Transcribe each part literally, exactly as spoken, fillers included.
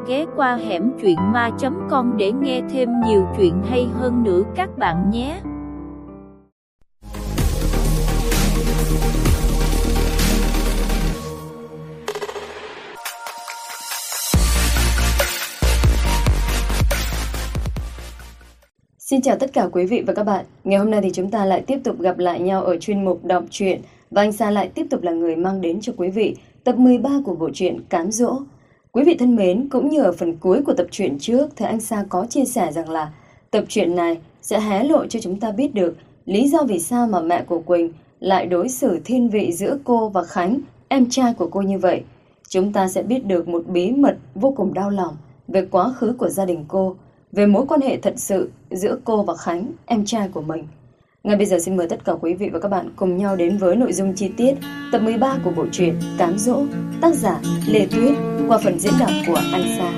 ghé qua hẻm truyện ma chấm com để nghe thêm nhiều chuyện hay hơn nữa các bạn nhé. Xin chào tất cả quý vị và các bạn. Ngày hôm nay thì chúng ta lại tiếp tục gặp lại nhau ở chuyên mục đọc truyện, và anh Sa lại tiếp tục là người mang đến cho quý vị tập mười ba của bộ truyện Cám Dỗ. Quý vị thân mến, cũng như ở phần cuối của tập truyện trước thì anh Sa có chia sẻ rằng là tập truyện này sẽ hé lộ cho chúng ta biết được lý do vì sao mà mẹ của Quỳnh lại đối xử thiên vị giữa cô và Khánh, em trai của cô như vậy. Chúng ta sẽ biết được một bí mật vô cùng đau lòng về quá khứ của gia đình cô, về mối quan hệ thật sự giữa cô và Khánh, em trai của mình. Ngay bây giờ xin mời tất cả quý vị và các bạn cùng nhau đến với nội dung chi tiết tập mười ba của bộ truyện Cám Dỗ, tác giả Lê Tuyết, qua phần diễn đọc của anh Sa.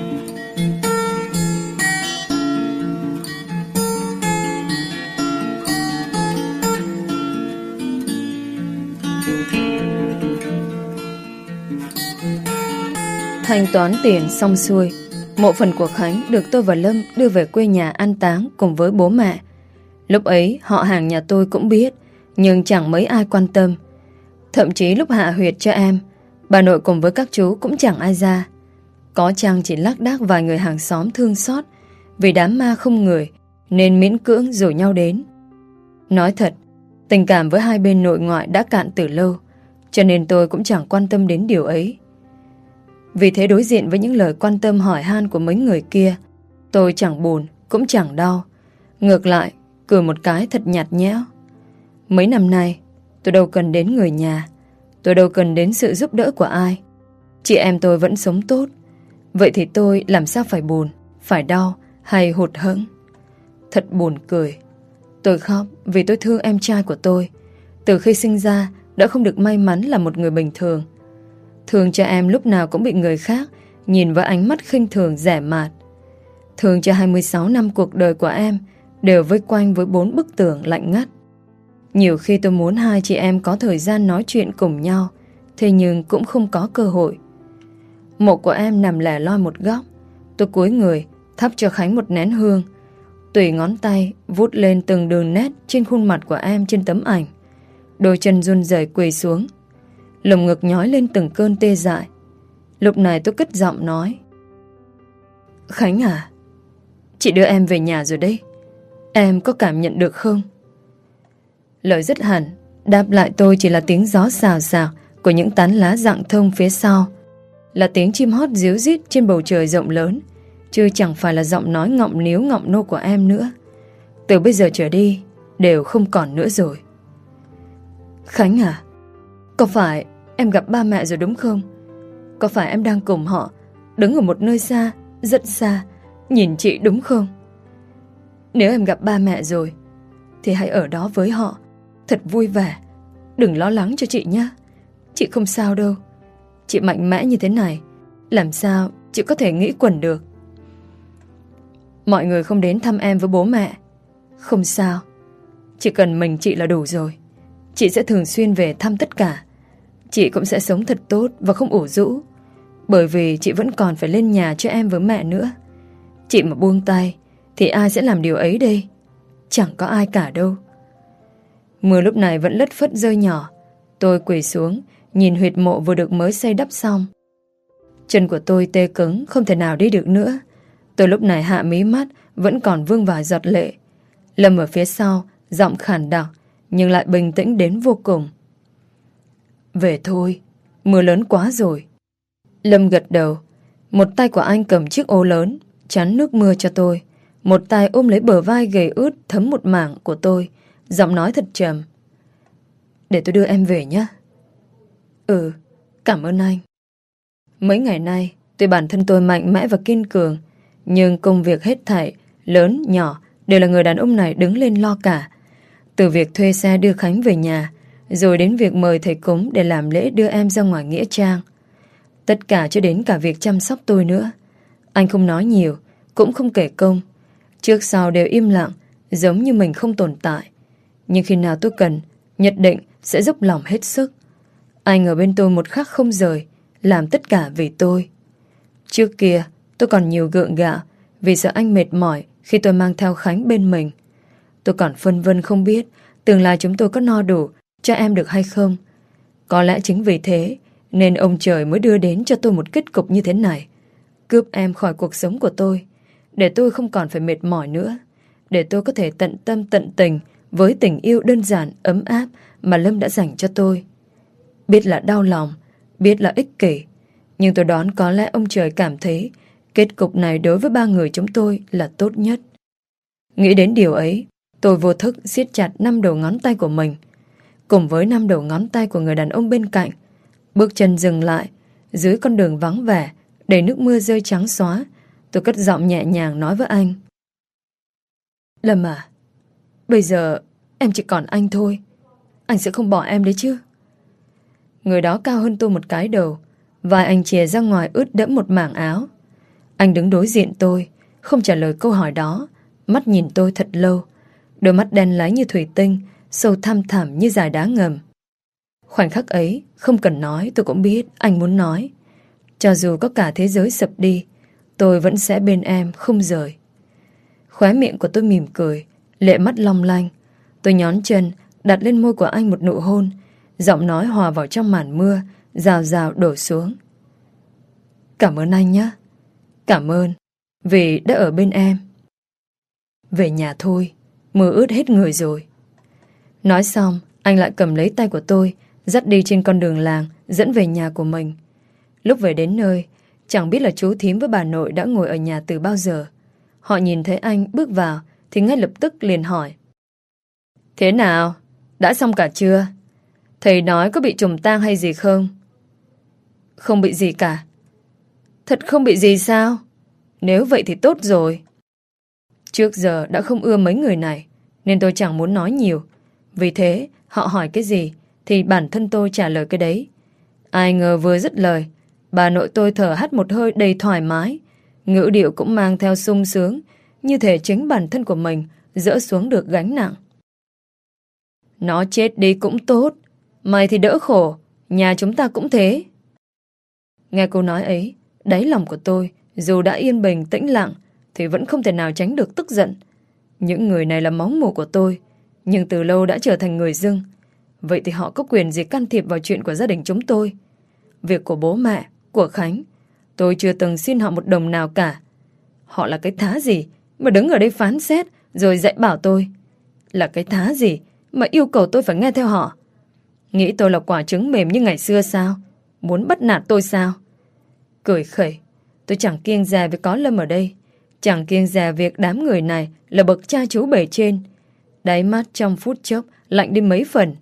Thanh toán tiền xong xuôi, mộ phần của Khánh được tôi và Lâm đưa về quê nhà an táng cùng với bố mẹ. Lúc ấy họ hàng nhà tôi cũng biết, nhưng chẳng mấy ai quan tâm. Thậm chí lúc hạ huyệt cho em, bà nội cùng với các chú cũng chẳng ai ra. Có chăng chỉ lác đác vài người hàng xóm thương xót vì đám ma không người nên miễn cưỡng rủ nhau đến. Nói thật, tình cảm với hai bên nội ngoại đã cạn từ lâu, cho nên tôi cũng chẳng quan tâm đến điều ấy. Vì thế đối diện với những lời quan tâm hỏi han của mấy người kia, tôi chẳng buồn cũng chẳng đau. Ngược lại, cười một cái thật nhạt nhẽo. Mấy năm nay, tôi đâu cần đến người nhà, tôi đâu cần đến sự giúp đỡ của ai. Chị em tôi vẫn sống tốt. Vậy thì tôi làm sao phải buồn, phải đau hay hụt hẫng? Thật buồn cười. Tôi khóc vì tôi thương em trai của tôi. Từ khi sinh ra đã không được may mắn là một người bình thường. Thương cho em lúc nào cũng bị người khác nhìn với ánh mắt khinh thường dè mạt. Thương cho hai mươi sáu năm cuộc đời của em đều vây quanh với bốn bức tường lạnh ngắt. Nhiều khi tôi muốn hai chị em có thời gian nói chuyện cùng nhau, thế nhưng cũng không có cơ hội. Mộ của em nằm lẻ loi một góc. Tôi cúi người thắp cho Khánh một nén hương, tùy ngón tay vút lên từng đường nét trên khuôn mặt của em trên tấm ảnh. Đôi chân run rẩy quỳ xuống, lồng ngực nhói lên từng cơn tê dại. Lúc này tôi cất giọng nói: Khánh à, chị đưa em về nhà rồi đấy. Em có cảm nhận được không? Lời dứt hẳn, đáp lại tôi chỉ là tiếng gió xào xào của những tán lá rạng thông phía sau, là tiếng chim hót ríu rít trên bầu trời rộng lớn, chứ chẳng phải là giọng nói ngọng níu ngọng nô của em nữa. Từ bây giờ trở đi đều không còn nữa rồi. Khánh à, có phải em gặp ba mẹ rồi đúng không? Có phải em đang cùng họ, đứng ở một nơi xa, rất xa, nhìn chị đúng không? Nếu em gặp ba mẹ rồi thì hãy ở đó với họ, thật vui vẻ. Đừng lo lắng cho chị nhé. Chị không sao đâu. Chị mạnh mẽ như thế này, làm sao chị có thể nghĩ quẩn được? Mọi người không đến thăm em với bố mẹ, không sao. Chỉ cần mình chị là đủ rồi. Chị sẽ thường xuyên về thăm tất cả. Chị cũng sẽ sống thật tốt và không ủ rũ, bởi vì chị vẫn còn phải lên nhà cho em với mẹ nữa. Chị mà buông tay thì ai sẽ làm điều ấy đây? Chẳng có ai cả đâu. Mưa lúc này vẫn lất phất rơi nhỏ. Tôi quỳ xuống nhìn huyệt mộ vừa được mới xây đắp xong. Chân của tôi tê cứng, không thể nào đi được nữa. Tôi lúc này hạ mí mắt, vẫn còn vương vài giọt lệ. Lâm ở phía sau, giọng khàn đặc nhưng lại bình tĩnh đến vô cùng: Về thôi, mưa lớn quá rồi. Lâm gật đầu. Một tay của anh cầm chiếc ô lớn chắn nước mưa cho tôi, một tay ôm lấy bờ vai gầy ướt thấm một mảng của tôi, giọng nói thật trầm: Để tôi đưa em về nhé. Ừ, cảm ơn anh. Mấy ngày nay, tuy bản thân tôi mạnh mẽ và kiên cường, nhưng công việc hết thảy, lớn, nhỏ, đều là người đàn ông này đứng lên lo cả. Từ việc thuê xe đưa Khánh về nhà, rồi đến việc mời thầy cúng để làm lễ đưa em ra ngoài nghĩa trang. Tất cả cho đến cả việc chăm sóc tôi nữa. Anh không nói nhiều, cũng không kể công. Trước sau đều im lặng, giống như mình không tồn tại. Nhưng khi nào tôi cần, nhất định sẽ dốc lòng hết sức. Anh ở bên tôi một khắc không rời, làm tất cả vì tôi. Trước kia, Tôi còn nhiều gượng gạo vì sợ anh mệt mỏi khi tôi mang theo Khánh bên mình. Tôi còn phân vân không biết tương lai chúng tôi có no đủ cho em được hay không. Có lẽ chính vì thế nên ông trời mới đưa đến cho tôi một kết cục như thế này. Cướp em khỏi cuộc sống của tôi, để tôi không còn phải mệt mỏi nữa, để tôi có thể tận tâm tận tình với tình yêu đơn giản ấm áp mà Lâm đã dành cho tôi. Biết là đau lòng, biết là ích kỷ, nhưng tôi đoán có lẽ ông trời cảm thấy kết cục này đối với ba người chúng tôi là tốt nhất. Nghĩ đến điều ấy, tôi vô thức siết chặt năm đầu ngón tay của mình, cùng với năm đầu ngón tay của người đàn ông bên cạnh. Bước chân dừng lại dưới con đường vắng vẻ, đầy nước mưa rơi trắng xóa. Tôi cất giọng nhẹ nhàng nói với anh: Lâm à, bây giờ em chỉ còn anh thôi. Anh sẽ không bỏ em đấy chứ? Người đó cao hơn tôi một cái đầu, vai anh chìa ra ngoài ướt đẫm một mảng áo. Anh đứng đối diện tôi, không trả lời câu hỏi đó, mắt nhìn tôi thật lâu. Đôi mắt đen láy như thủy tinh, sâu thăm thẳm như dải đá ngầm. Khoảnh khắc ấy, không cần nói tôi cũng biết anh muốn nói. Cho dù có cả thế giới sập đi, tôi vẫn sẽ bên em không rời. Khóe miệng của tôi mỉm cười, lệ mắt long lanh. Tôi nhón chân đặt lên môi của anh một nụ hôn. Giọng nói hòa vào trong màn mưa, rào rào đổ xuống. Cảm ơn anh nhé. Cảm ơn vì đã ở bên em. Về nhà thôi, mưa ướt hết người rồi. Nói xong, anh lại cầm lấy tay của tôi, dắt đi trên con đường làng, dẫn về nhà của mình. Lúc về đến nơi, chẳng biết là chú thím với bà nội đã ngồi ở nhà từ bao giờ. Họ nhìn thấy anh bước vào thì ngay lập tức liền hỏi: Thế nào? Đã xong cả chưa? Thầy nói có bị trùng tang hay gì không? Không bị gì cả. Thật không bị gì sao? Nếu vậy thì tốt rồi. Trước giờ đã không ưa mấy người này, nên tôi chẳng muốn nói nhiều. Vì thế họ hỏi cái gì thì bản thân tôi trả lời cái đấy. Ai ngờ vừa dứt lời, bà nội tôi thở hắt một hơi đầy thoải mái, ngữ điệu cũng mang theo sung sướng, như thể chính bản thân của mình dỡ xuống được gánh nặng. Nó chết đi cũng tốt, mày thì đỡ khổ, nhà chúng ta cũng thế. Nghe câu nói ấy, đáy lòng của tôi dù đã yên bình tĩnh lặng thì vẫn không thể nào tránh được tức giận. Những người này là máu mủ của tôi, nhưng từ lâu đã trở thành người dưng. Vậy thì họ có quyền gì can thiệp vào chuyện của gia đình chúng tôi? Việc của bố mẹ, của Khánh, tôi chưa từng xin họ một đồng nào cả. Họ là cái thá gì mà đứng ở đây phán xét rồi dạy bảo tôi? Là cái thá gì mà yêu cầu tôi phải nghe theo họ? Nghĩ tôi là quả trứng mềm như ngày xưa sao? Muốn bắt nạt tôi sao? Cười khẩy, tôi chẳng kiêng dè vì có Lâm ở đây, chẳng kiêng dè việc đám người này là bậc cha chú bề trên. Đáy mắt trong phút chốc lạnh đi mấy phần.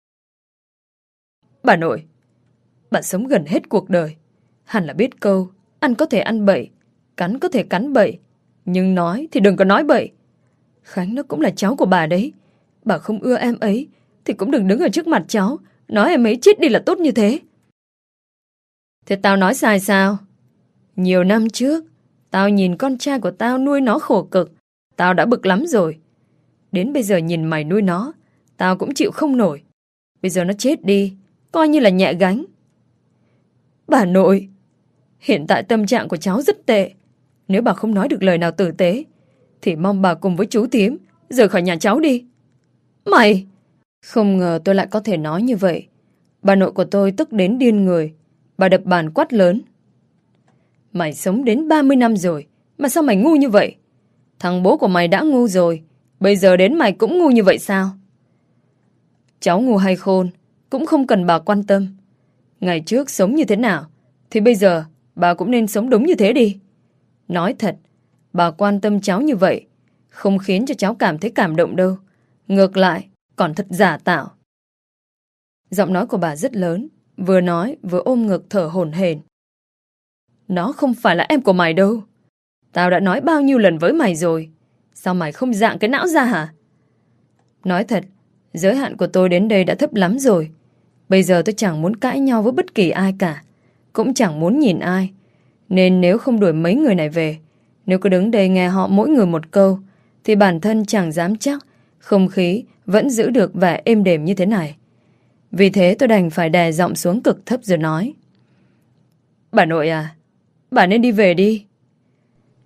Bà nội, bà sống gần hết cuộc đời, hẳn là biết câu ăn có thể ăn bậy, cắn có thể cắn bậy, nhưng nói thì đừng có nói bậy. Khánh nó cũng là cháu của bà đấy. Bà không ưa em ấy thì cũng đừng đứng ở trước mặt cháu nói em ấy chết đi là tốt như thế. Thế tao nói sai sao? Nhiều năm trước tao nhìn con trai của tao nuôi nó khổ cực, tao đã bực lắm rồi. Đến bây giờ nhìn mày nuôi nó, tao cũng chịu không nổi. Bây giờ nó chết đi, coi như là nhẹ gánh. Bà nội, hiện tại tâm trạng của cháu rất tệ. Nếu bà không nói được lời nào tử tế thì mong bà cùng với chú thím rời khỏi nhà cháu đi. Mày! Không ngờ tôi lại có thể nói như vậy. Bà nội của tôi tức đến điên người. Bà đập bàn quát lớn: Mày sống đến ba mươi năm rồi mà sao mày ngu như vậy? Thằng bố của mày đã ngu rồi, bây giờ đến mày cũng ngu như vậy sao? Cháu ngu hay khôn cũng không cần bà quan tâm. Ngày trước sống như thế nào thì bây giờ bà cũng nên sống đúng như thế đi. Nói thật, bà quan tâm cháu như vậy không khiến cho cháu cảm thấy cảm động đâu. Ngược lại, còn thật giả tạo. Giọng nói của bà rất lớn, vừa nói vừa ôm ngực thở hổn hển. Nó không phải là em của mày đâu. Tao đã nói bao nhiêu lần với mày rồi. Sao mày không dạng cái não ra hả? Nói thật, giới hạn của tôi đến đây đã thấp lắm rồi. Bây giờ tôi chẳng muốn cãi nhau với bất kỳ ai cả, cũng chẳng muốn nhìn ai. Nên nếu không đuổi mấy người này về, nếu cứ đứng đây nghe họ mỗi người một câu, thì bản thân chẳng dám chắc không khí vẫn giữ được vẻ êm đềm như thế này. Vì thế tôi đành phải đè giọng xuống cực thấp rồi nói: Bà nội à, bà nên đi về đi.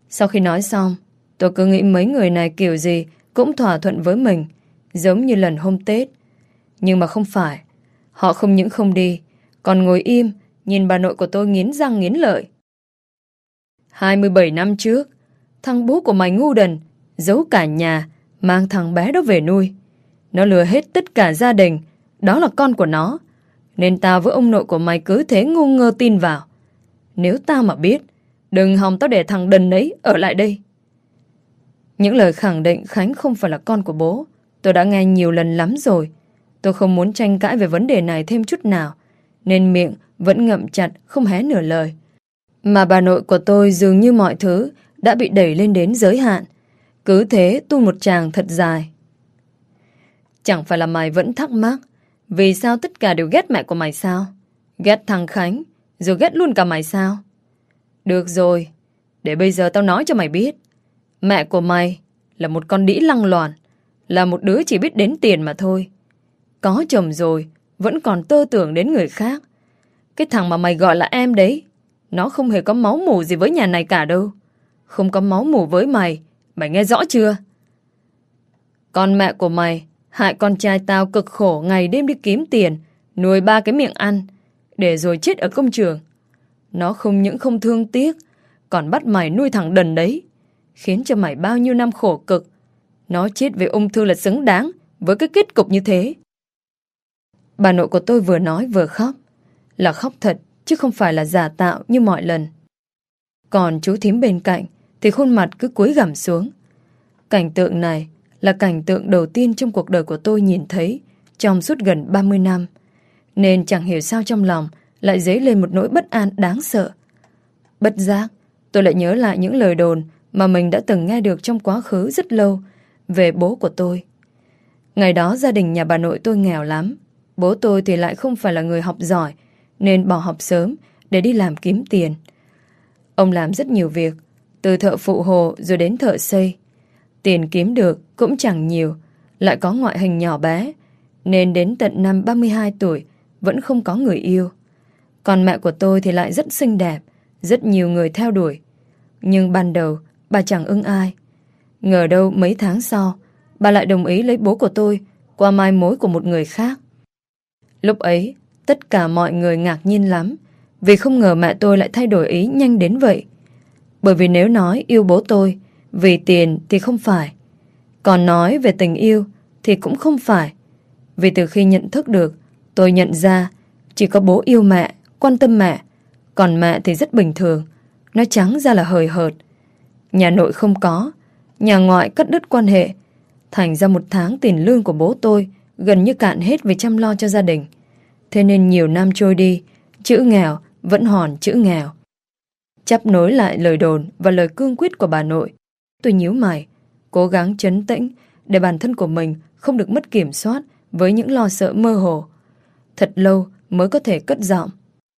Sau khi nói xong, tôi cứ nghĩ mấy người này kiểu gì cũng thỏa thuận với mình, giống như lần hôm Tết. Nhưng mà không phải. Họ không những không đi, còn ngồi im nhìn bà nội của tôi nghiến răng nghiến lợi. hai mươi bảy năm trước, thằng bố của mày ngu đần, giấu cả nhà, mang thằng bé đó về nuôi. Nó lừa hết tất cả gia đình, đó là con của nó. Nên tao với ông nội của mày cứ thế ngu ngơ tin vào. Nếu tao mà biết, đừng hòng tao để thằng đần ấy ở lại đây. Những lời khẳng định Khánh không phải là con của bố tôi đã nghe nhiều lần lắm rồi. Tôi không muốn tranh cãi về vấn đề này thêm chút nào, nên miệng vẫn ngậm chặt không hé nửa lời. Mà bà nội của tôi dường như mọi thứ đã bị đẩy lên đến giới hạn. Cứ thế tu một tràng thật dài. Chẳng phải là mày vẫn thắc mắc vì sao tất cả đều ghét mẹ của mày sao? Ghét thằng Khánh, rồi ghét luôn cả mày sao? Được rồi, để bây giờ tao nói cho mày biết. Mẹ của mày là một con đĩ lăng loàn, là một đứa chỉ biết đến tiền mà thôi. Có chồng rồi, vẫn còn tơ tưởng đến người khác. Cái thằng mà mày gọi là em đấy, nó không hề có máu mủ gì với nhà này cả đâu. Không có máu mủ với mày, mày nghe rõ chưa? Con mẹ của mày hại con trai tao cực khổ ngày đêm đi kiếm tiền, nuôi ba cái miệng ăn, để rồi chết ở công trường. Nó không những không thương tiếc, còn bắt mày nuôi thằng đần đấy, khiến cho mày bao nhiêu năm khổ cực. Nó chết vì ung thư là xứng đáng với cái kết cục như thế. Bà nội của tôi vừa nói vừa khóc. Là khóc thật, chứ không phải là giả tạo như mọi lần. Còn chú thím bên cạnh thì khuôn mặt cứ cúi gằm xuống. Cảnh tượng này là cảnh tượng đầu tiên trong cuộc đời của tôi nhìn thấy trong suốt gần ba mươi năm. Nên chẳng hiểu sao trong lòng lại dấy lên một nỗi bất an đáng sợ. Bất giác, tôi lại nhớ lại những lời đồn mà mình đã từng nghe được trong quá khứ rất lâu về bố của tôi. Ngày đó gia đình nhà bà nội tôi nghèo lắm. Bố tôi thì lại không phải là người học giỏi, nên bỏ học sớm để đi làm kiếm tiền. Ông làm rất nhiều việc, từ thợ phụ hồ rồi đến thợ xây. Tiền kiếm được cũng chẳng nhiều, lại có ngoại hình nhỏ bé, nên đến tận năm ba mươi hai tuổi vẫn không có người yêu. Còn mẹ của tôi thì lại rất xinh đẹp, rất nhiều người theo đuổi. Nhưng ban đầu bà chẳng ưng ai. Ngờ đâu mấy tháng sau, bà lại đồng ý lấy bố của tôi qua mai mối của một người khác. Lúc ấy, tất cả mọi người ngạc nhiên lắm, vì không ngờ mẹ tôi lại thay đổi ý nhanh đến vậy. Bởi vì nếu nói yêu bố tôi vì tiền thì không phải, còn nói về tình yêu thì cũng không phải. Vì từ khi nhận thức được, tôi nhận ra chỉ có bố yêu mẹ, quan tâm mẹ, còn mẹ thì rất bình thường, nói trắng ra là hời hợt. Nhà nội không có, nhà ngoại cắt đứt quan hệ, thành ra một tháng tiền lương của bố tôi gần như cạn hết vì chăm lo cho gia đình. Thế nên nhiều năm trôi đi, chữ nghèo vẫn hòn chữ nghèo. Chắp nối lại lời đồn và lời cương quyết của bà nội, tôi nhíu mày, cố gắng trấn tĩnh để bản thân của mình không được mất kiểm soát với những lo sợ mơ hồ. Thật lâu mới có thể cất giọng.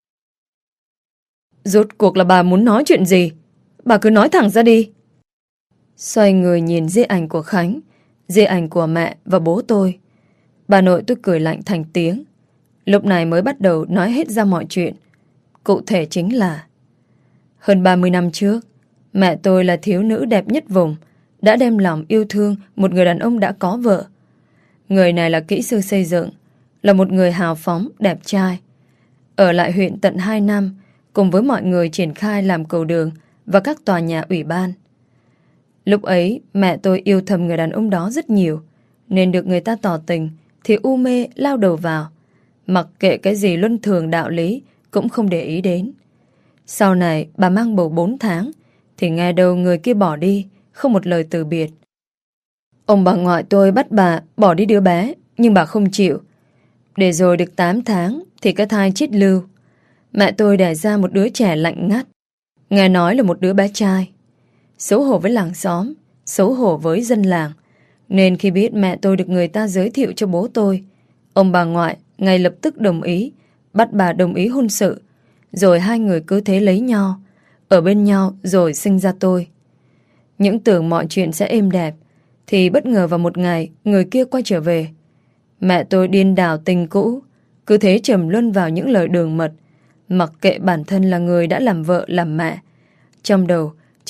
Rốt cuộc là bà muốn nói chuyện gì? Bà cứ nói thẳng ra đi. Xoay người nhìn di ảnh của Khánh, di ảnh của mẹ và bố tôi. Bà nội tôi cười lạnh thành tiếng. Lúc này mới bắt đầu nói hết ra mọi chuyện. Cụ thể chính là hơn ba mươi năm trước, mẹ tôi là thiếu nữ đẹp nhất vùng, đã đem lòng yêu thương một người đàn ông đã có vợ. Người này là kỹ sư xây dựng, là một người hào phóng, đẹp trai. Ở lại huyện tận hai năm, cùng với mọi người triển khai làm cầu đường và các tòa nhà ủy ban. Lúc ấy, mẹ tôi yêu thầm người đàn ông đó rất nhiều, nên được người ta tỏ tình thì u mê lao đầu vào. Mặc kệ cái gì luân thường đạo lý cũng không để ý đến. Sau này bà mang bầu bốn tháng thì nghe đâu người kia bỏ đi, không một lời từ biệt. Ông bà ngoại tôi bắt bà bỏ đi đứa bé, nhưng bà không chịu. Để rồi được tám tháng thì cái thai chết lưu. Mẹ tôi đẻ ra một đứa trẻ lạnh ngắt, nghe nói là một đứa bé trai. Xấu hổ với làng xóm, xấu hổ với dân làng, nên khi biết mẹ tôi được người ta giới thiệu cho bố tôi, ông bà ngoại ngay lập tức đồng ý, bắt bà đồng ý hôn sự. Rồi hai người cứ thế lấy nhau, ở bên nhau rồi sinh ra tôi. Những tưởng mọi chuyện sẽ êm đẹp, thì bất ngờ vào một ngày người kia quay trở về. Mẹ tôi điên đảo tình cũ, cứ thế trầm luân vào những lời đường mật, mặc kệ bản thân là người đã làm vợ làm mẹ. Trong đầu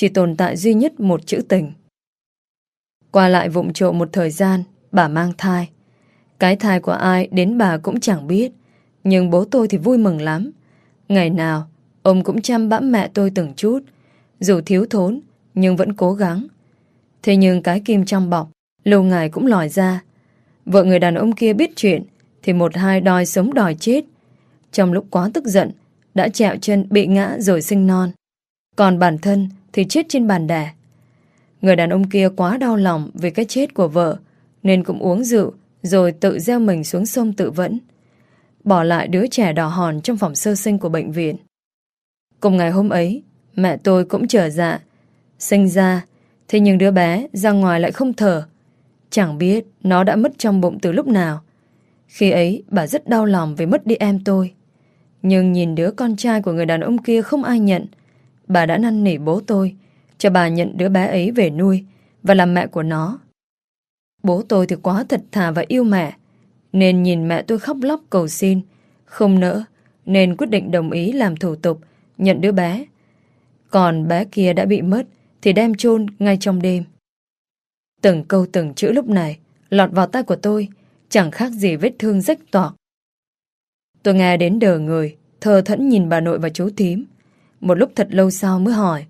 chỉ tồn tại duy nhất một chữ tình. Qua lại vụng trộm một thời gian, bà mang thai. Cái thai của ai đến bà cũng chẳng biết, nhưng bố tôi thì vui mừng lắm. Ngày nào ông cũng chăm bẵm mẹ tôi từng chút, dù thiếu thốn nhưng vẫn cố gắng. Thế nhưng cái kim trong bọc lâu ngày cũng lòi ra. Vợ người đàn ông kia biết chuyện thì một hai đòi sống đòi chết. Trong lúc quá tức giận đã trẹo chân bị ngã rồi sinh non. Còn bản thân thì chết trên bàn đẻ. Người đàn ông kia quá đau lòng vì cái chết của vợ, nên cũng uống rượu rồi tự gieo mình xuống sông tự vẫn, bỏ lại đứa trẻ đỏ hòn trong phòng sơ sinh của bệnh viện. Cùng ngày hôm ấy, mẹ tôi cũng trở dạ. Sinh ra, thế nhưng đứa bé ra ngoài lại không thở. Chẳng biết nó đã mất trong bụng từ lúc nào. Khi ấy bà rất đau lòng vì mất đi em tôi. Nhưng nhìn đứa con trai của người đàn ông kia không ai nhận, bà đã năn nỉ bố tôi cho bà nhận đứa bé ấy về nuôi và làm mẹ của nó. Bố tôi thì quá thật thà và yêu mẹ, nên nhìn mẹ tôi khóc lóc cầu xin, không nỡ, nên quyết định đồng ý làm thủ tục nhận đứa bé. Còn bé kia đã bị mất thì đem chôn ngay trong đêm. Từng câu từng chữ lúc này lọt vào tai của tôi, chẳng khác gì vết thương rách toạc. Tôi nghe đến đờ người, thờ thẫn nhìn bà nội và chú thím. Một lúc thật lâu sau mới hỏi: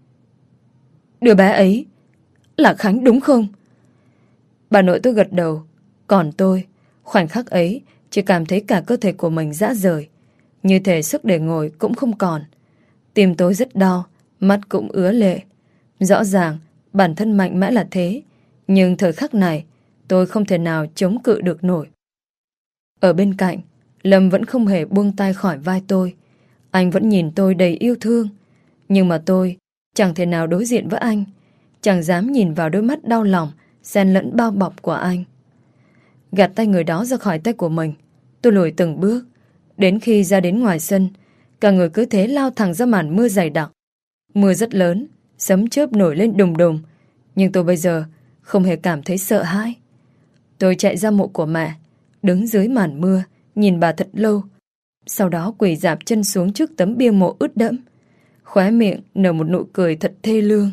đứa bé ấy là Khánh đúng không? Bà nội tôi gật đầu. Còn tôi, khoảnh khắc ấy chỉ cảm thấy cả cơ thể của mình rã rời, như thể sức để ngồi cũng không còn. Tim tôi rất đau, mắt cũng ứa lệ. Rõ ràng bản thân mạnh mẽ là thế, nhưng thời khắc này tôi không thể nào chống cự được nổi. Ở bên cạnh, Lâm vẫn không hề buông tay khỏi vai tôi. Anh vẫn nhìn tôi đầy yêu thương, nhưng mà tôi chẳng thể nào đối diện với anh, chẳng dám nhìn vào đôi mắt đau lòng xen lẫn bao bọc của anh. Gạt tay người đó ra khỏi tay của mình, tôi lùi từng bước. Đến khi ra đến ngoài sân, cả người cứ thế lao thẳng ra màn mưa dày đặc. Mưa rất lớn, sấm chớp nổi lên đùng đùng, nhưng tôi bây giờ không hề cảm thấy sợ hãi. Tôi chạy ra mộ của mẹ, đứng dưới màn mưa nhìn bà thật lâu, sau đó quỳ rạp chân xuống trước tấm bia mộ ướt đẫm, khóe miệng nở một nụ cười thật thê lương.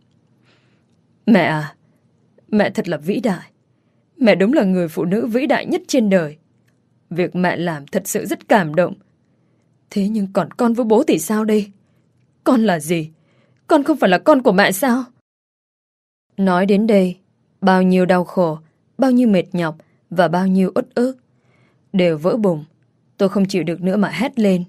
Mẹ à, mẹ thật là vĩ đại. Mẹ đúng là người phụ nữ vĩ đại nhất trên đời. Việc mẹ làm thật sự rất cảm động. Thế nhưng còn con với bố thì sao đây? Con là gì? Con không phải là con của mẹ sao? Nói đến đây, bao nhiêu đau khổ, bao nhiêu mệt nhọc và bao nhiêu uất ức đều vỡ bùng. Tôi không chịu được nữa mà hét lên.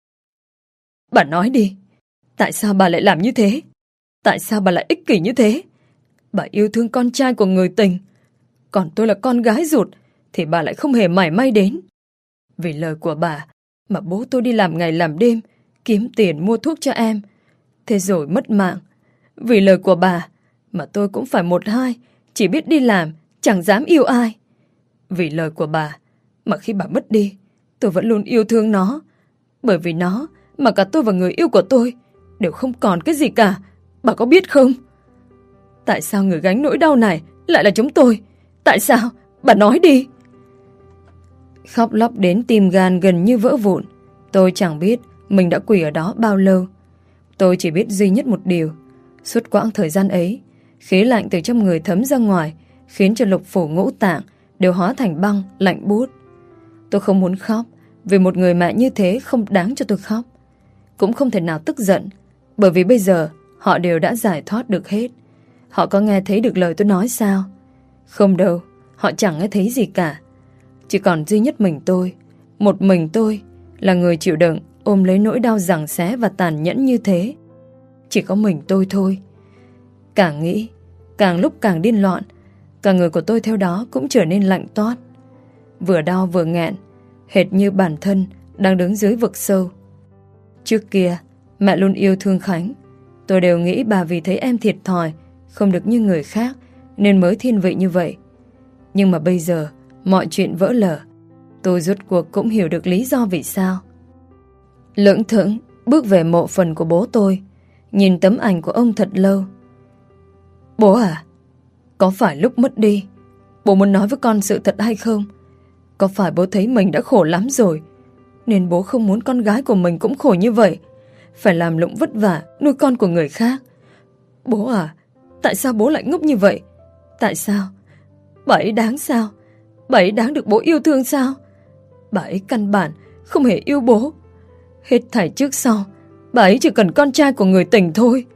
Bà nói đi, tại sao bà lại làm như thế? Tại sao bà lại ích kỷ như thế? Bà yêu thương con trai của người tình, còn tôi là con gái ruột thì bà lại không hề mảy may đến. Vì lời của bà mà bố tôi đi làm ngày làm đêm, kiếm tiền mua thuốc cho em, thế rồi mất mạng. Vì lời của bà mà tôi cũng phải một hai, chỉ biết đi làm, chẳng dám yêu ai. Vì lời của bà mà khi bà mất đi, tôi vẫn luôn yêu thương nó. Bởi vì nó mà cả tôi và người yêu của tôi đều không còn cái gì cả. Bà có biết không? Tại sao người gánh nỗi đau này lại là chúng tôi? Tại sao? Bà nói đi. Khóc lóc đến tim gan gần như vỡ vụn. Tôi chẳng biết mình đã quỳ ở đó bao lâu. Tôi chỉ biết duy nhất một điều. Suốt quãng thời gian ấy, khí lạnh từ trong người thấm ra ngoài, khiến cho lục phủ ngũ tạng đều hóa thành băng lạnh buốt. Tôi không muốn khóc, vì một người mẹ như thế không đáng cho tôi khóc. Cũng không thể nào tức giận, bởi vì bây giờ họ đều đã giải thoát được hết. Họ có nghe thấy được lời tôi nói sao? Không đâu, họ chẳng nghe thấy gì cả. Chỉ còn duy nhất mình tôi, một mình tôi là người chịu đựng ôm lấy nỗi đau giằng xé và tàn nhẫn như thế. Chỉ có mình tôi thôi. Càng nghĩ, càng lúc càng điên loạn. Cả người của tôi theo đó cũng trở nên lạnh toát, vừa đau vừa nghẹn, hệt như bản thân đang đứng dưới vực sâu. Trước kia, mẹ luôn yêu thương Khánh. Tôi đều nghĩ bà vì thấy em thiệt thòi, không được như người khác, nên mới thiên vị như vậy. Nhưng mà bây giờ, mọi chuyện vỡ lở. Tôi rốt cuộc cũng hiểu được lý do vì sao. Lững thững bước về mộ phần của bố tôi, nhìn tấm ảnh của ông thật lâu. Bố à, có phải lúc mất đi bố muốn nói với con sự thật hay không? Có phải bố thấy mình đã khổ lắm rồi, nên bố không muốn con gái của mình cũng khổ như vậy, phải làm lụng vất vả nuôi con của người khác? Bố à, tại sao bố lại ngốc như vậy? Tại sao? Bà ấy đáng sao? Bà ấy đáng được bố yêu thương sao? Bà ấy căn bản không hề yêu bố. Hết thảy trước sau, bà ấy chỉ cần con trai của người tình thôi.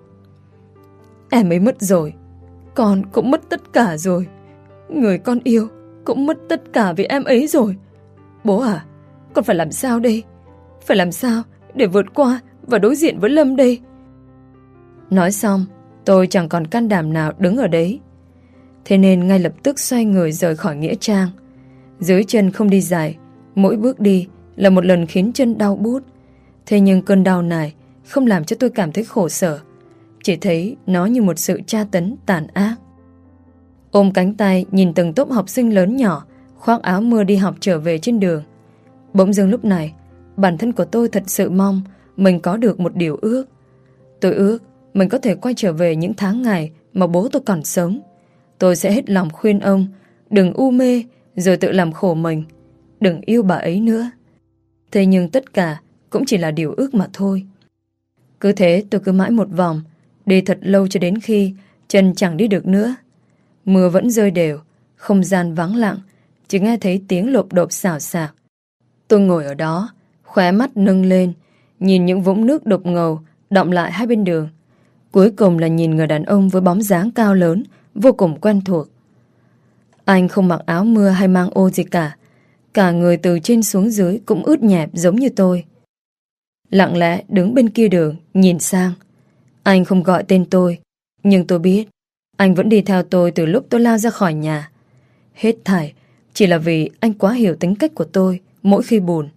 Em ấy mất rồi, con cũng mất tất cả rồi. Người con yêu cũng mất tất cả vì em ấy rồi. Bố à, con phải làm sao đây? Phải làm sao để vượt qua và đối diện với Lâm đây? Nói xong, tôi chẳng còn can đảm nào đứng ở đấy. Thế nên ngay lập tức xoay người rời khỏi nghĩa trang. Dưới chân không đi dài, mỗi bước đi là một lần khiến chân đau buốt. Thế nhưng cơn đau này không làm cho tôi cảm thấy khổ sở, chỉ thấy nó như một sự tra tấn tàn ác. Ôm cánh tay nhìn từng tốp học sinh lớn nhỏ khoác áo mưa đi học trở về trên đường. Bỗng dưng lúc này, bản thân của tôi thật sự mong mình có được một điều ước. Tôi ước mình có thể quay trở về những tháng ngày mà bố tôi còn sống. Tôi sẽ hết lòng khuyên ông đừng u mê rồi tự làm khổ mình, đừng yêu bà ấy nữa. Thế nhưng tất cả cũng chỉ là điều ước mà thôi. Cứ thế tôi cứ mãi một vòng, đi thật lâu cho đến khi chân chẳng đi được nữa. Mưa vẫn rơi đều, không gian vắng lặng, chỉ nghe thấy tiếng lộp độp xào xạc. Tôi ngồi ở đó, khóe mắt nâng lên, nhìn những vũng nước đục ngầu đọng lại hai bên đường. Cuối cùng là nhìn người đàn ông với bóng dáng cao lớn, vô cùng quen thuộc. Anh không mặc áo mưa hay mang ô gì cả, cả người từ trên xuống dưới cũng ướt nhẹp giống như tôi. Lặng lẽ đứng bên kia đường, nhìn sang. Anh không gọi tên tôi, nhưng tôi biết anh vẫn đi theo tôi từ lúc tôi lao ra khỏi nhà. Hết thảy chỉ là vì anh quá hiểu tính cách của tôi mỗi khi buồn.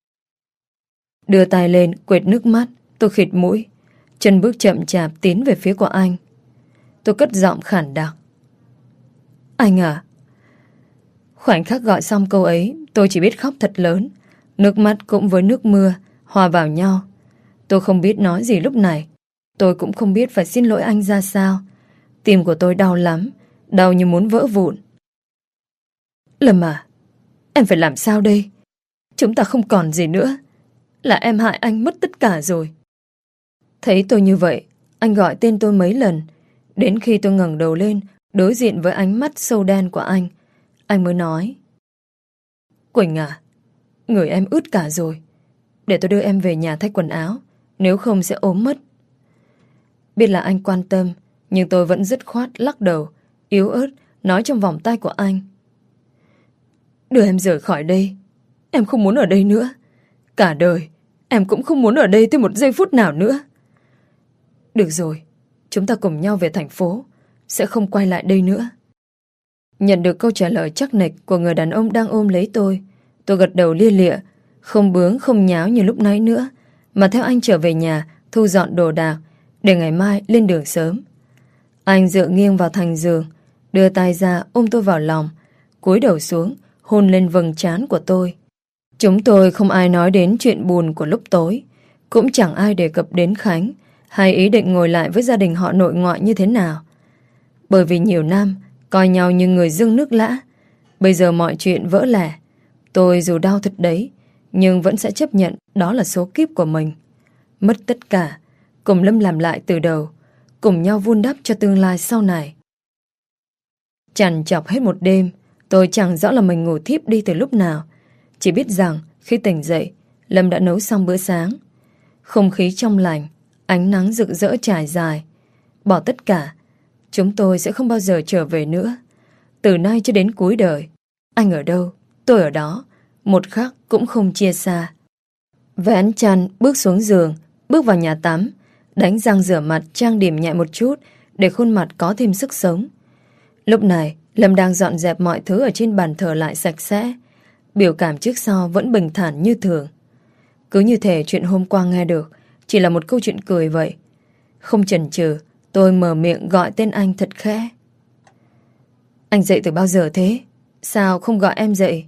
Đưa tay lên quệt nước mắt, tôi khịt mũi, chân bước chậm chạp tiến về phía của anh. Tôi cất giọng khản đặc. Anh à. Khoảnh khắc gọi xong câu ấy, tôi chỉ biết khóc thật lớn. Nước mắt cũng với nước mưa hòa vào nhau. Tôi không biết nói gì lúc này. Tôi cũng không biết phải xin lỗi anh ra sao. Tim của tôi đau lắm, đau như muốn vỡ vụn. Lâm à, em phải làm sao đây? Chúng ta không còn gì nữa. Là em hại anh mất tất cả rồi. Thấy tôi như vậy, anh gọi tên tôi mấy lần. Đến khi tôi ngẩng đầu lên, đối diện với ánh mắt sâu đen của anh, anh mới nói: Quỳnh à, người em ướt cả rồi. Để tôi đưa em về nhà thay quần áo, nếu không sẽ ốm mất. Biết là anh quan tâm, nhưng tôi vẫn dứt khoát lắc đầu, yếu ớt nói trong vòng tay của anh: Đưa em rời khỏi đây. Em không muốn ở đây nữa. Cả đời em cũng không muốn ở đây thêm một giây phút nào nữa. Được rồi, chúng ta cùng nhau về thành phố, sẽ không quay lại đây nữa. Nhận được câu trả lời chắc nịch của người đàn ông đang ôm lấy tôi, tôi gật đầu lia lịa, không bướng không nháo như lúc nãy nữa, mà theo anh trở về nhà thu dọn đồ đạc để ngày mai lên đường sớm. Anh dựa nghiêng vào thành giường, đưa tay ra ôm tôi vào lòng, cúi đầu xuống hôn lên vầng trán của tôi. Chúng tôi không ai nói đến chuyện buồn của lúc tối, cũng chẳng ai đề cập đến Khánh hay ý định ngồi lại với gia đình họ nội ngoại như thế nào. Bởi vì nhiều năm coi nhau như người dưng nước lã, bây giờ mọi chuyện vỡ lẻ. Tôi dù đau thật đấy, nhưng vẫn sẽ chấp nhận đó là số kiếp của mình. Mất tất cả, cùng Lâm làm lại từ đầu, cùng nhau vun đắp cho tương lai sau này. Trằn trọc hết một đêm, tôi chẳng rõ là mình ngủ thiếp đi từ lúc nào. Chỉ biết rằng khi tỉnh dậy, Lâm đã nấu xong bữa sáng. Không khí trong lành, ánh nắng rực rỡ trải dài. Bỏ tất cả, chúng tôi sẽ không bao giờ trở về nữa. Từ nay cho đến cuối đời, anh ở đâu, tôi ở đó, một khắc cũng không chia xa. Vén chăn, bước xuống giường, bước vào nhà tắm, đánh răng rửa mặt, trang điểm nhẹ một chút để khuôn mặt có thêm sức sống. Lúc này, Lâm đang dọn dẹp mọi thứ ở trên bàn thờ lại sạch sẽ. Biểu cảm trước sau vẫn bình thản như thường. Cứ như thể chuyện hôm qua nghe được chỉ là một câu chuyện cười vậy. Không chần chừ, tôi mở miệng gọi tên anh thật khẽ. Anh dậy từ bao giờ thế? Sao không gọi em dậy?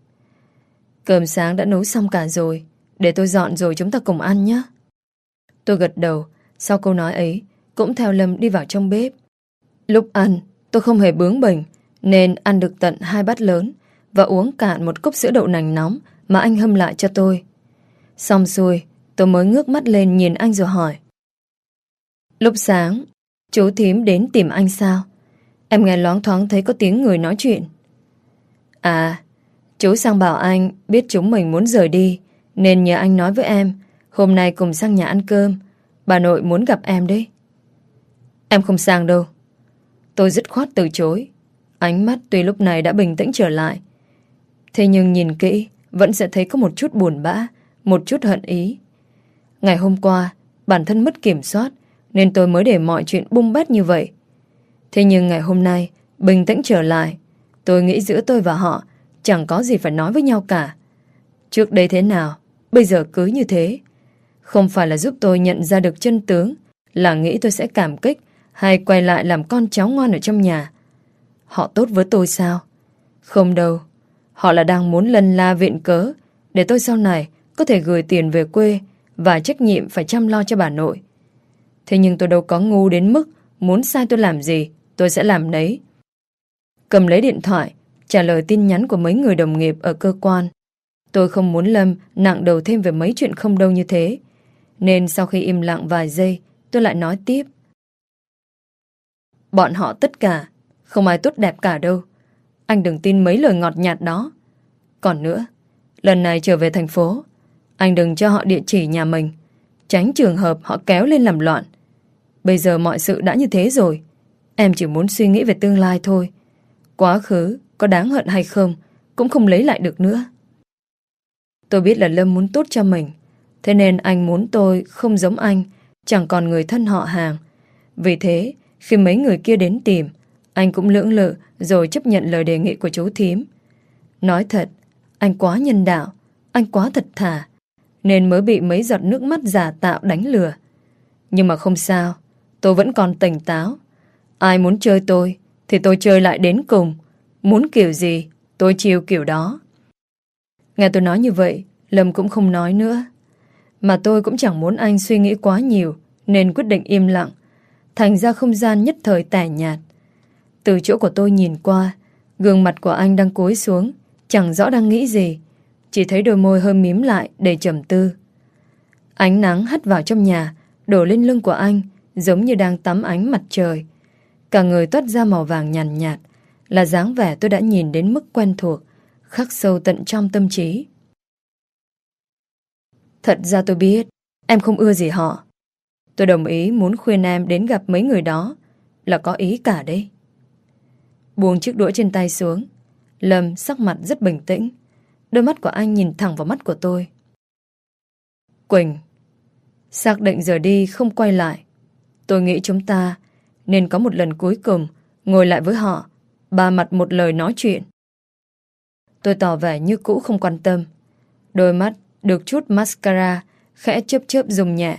Cơm sáng đã nấu xong cả rồi, để tôi dọn rồi chúng ta cùng ăn nhé. Tôi gật đầu. Sau câu nói ấy, cũng theo Lâm đi vào trong bếp. Lúc ăn, tôi không hề bướng bỉnh, nên ăn được tận hai bát lớn và uống cạn một cốc sữa đậu nành nóng mà anh hâm lại cho tôi. Xong xuôi, tôi mới ngước mắt lên nhìn anh rồi hỏi: Lúc sáng, Chú thím đến tìm anh sao? Em nghe loáng thoáng thấy có tiếng người nói chuyện. À, chú sang bảo anh biết chúng mình muốn rời đi, nên nhờ anh nói với em hôm nay cùng sang nhà ăn cơm. Bà nội muốn gặp em đấy. Em không sang đâu. Tôi dứt khoát từ chối. Ánh mắt tuy lúc này đã bình tĩnh trở lại, thế nhưng nhìn kỹ vẫn sẽ thấy có một chút buồn bã, một chút hận ý. Ngày hôm qua bản thân mất kiểm soát, nên tôi mới để mọi chuyện bung bét như vậy. Thế nhưng ngày hôm nay bình tĩnh trở lại, tôi nghĩ giữa tôi và họ chẳng có gì phải nói với nhau cả. Trước đây thế nào, bây giờ cứ như thế. Không phải là giúp tôi nhận ra được chân tướng, là nghĩ tôi sẽ cảm kích hay quay lại làm con cháu ngoan ở trong nhà. Họ tốt với tôi sao? Không đâu. Họ là đang muốn lân la viện cớ để tôi sau này có thể gửi tiền về quê và trách nhiệm phải chăm lo cho bà nội. Thế nhưng tôi đâu có ngu đến mức muốn sai tôi làm gì tôi sẽ làm nấy. Cầm lấy điện thoại trả lời tin nhắn của mấy người đồng nghiệp ở cơ quan. Tôi không muốn Lâm nặng đầu thêm về mấy chuyện không đâu như thế, nên sau khi im lặng vài giây, tôi lại nói tiếp. Bọn họ tất cả không ai tốt đẹp cả đâu. Anh đừng tin mấy lời ngọt nhạt đó. Còn nữa, lần này trở về thành phố, anh đừng cho họ địa chỉ nhà mình, tránh trường hợp họ kéo lên làm loạn. Bây giờ mọi sự đã như thế rồi, em chỉ muốn suy nghĩ về tương lai thôi. Quá khứ có đáng hận hay không cũng không lấy lại được nữa. Tôi biết là Lâm muốn tốt cho mình, thế nên anh muốn tôi không giống anh, chẳng còn người thân họ hàng. Vì thế, khi mấy người kia đến tìm, anh cũng lưỡng lự rồi chấp nhận lời đề nghị của chú thím. Nói thật, anh quá nhân đạo, anh quá thật thà, nên mới bị mấy giọt nước mắt giả tạo đánh lừa. Nhưng mà không sao, tôi vẫn còn tỉnh táo. Ai muốn chơi tôi thì tôi chơi lại đến cùng. Muốn kiểu gì tôi chiều kiểu đó. Nghe tôi nói như vậy, Lâm cũng không nói nữa. Mà tôi cũng chẳng muốn anh suy nghĩ quá nhiều, nên quyết định im lặng. Thành ra không gian nhất thời tẻ nhạt. Từ chỗ của tôi nhìn qua, gương mặt của anh đang cúi xuống, chẳng rõ đang nghĩ gì, chỉ thấy đôi môi hơi mím lại đầy trầm tư. Ánh nắng hắt vào trong nhà, đổ lên lưng của anh, giống như đang tắm ánh mặt trời. Cả người toát ra màu vàng nhàn nhạt, nhạt, là dáng vẻ tôi đã nhìn đến mức quen thuộc, khắc sâu tận trong tâm trí. Thật ra tôi biết em không ưa gì họ. Tôi đồng ý muốn khuyên em đến gặp mấy người đó là có ý cả đấy. Buông chiếc đũa trên tay xuống, Lâm sắc mặt rất bình tĩnh. Đôi mắt của anh nhìn thẳng vào mắt của tôi. Quỳnh, xác định giờ đi không quay lại. Tôi nghĩ chúng ta nên có một lần cuối cùng ngồi lại với họ, ba mặt một lời nói chuyện. Tôi tỏ vẻ như cũ không quan tâm. Đôi mắt được chút mascara khẽ chớp chớp dùng nhẹ.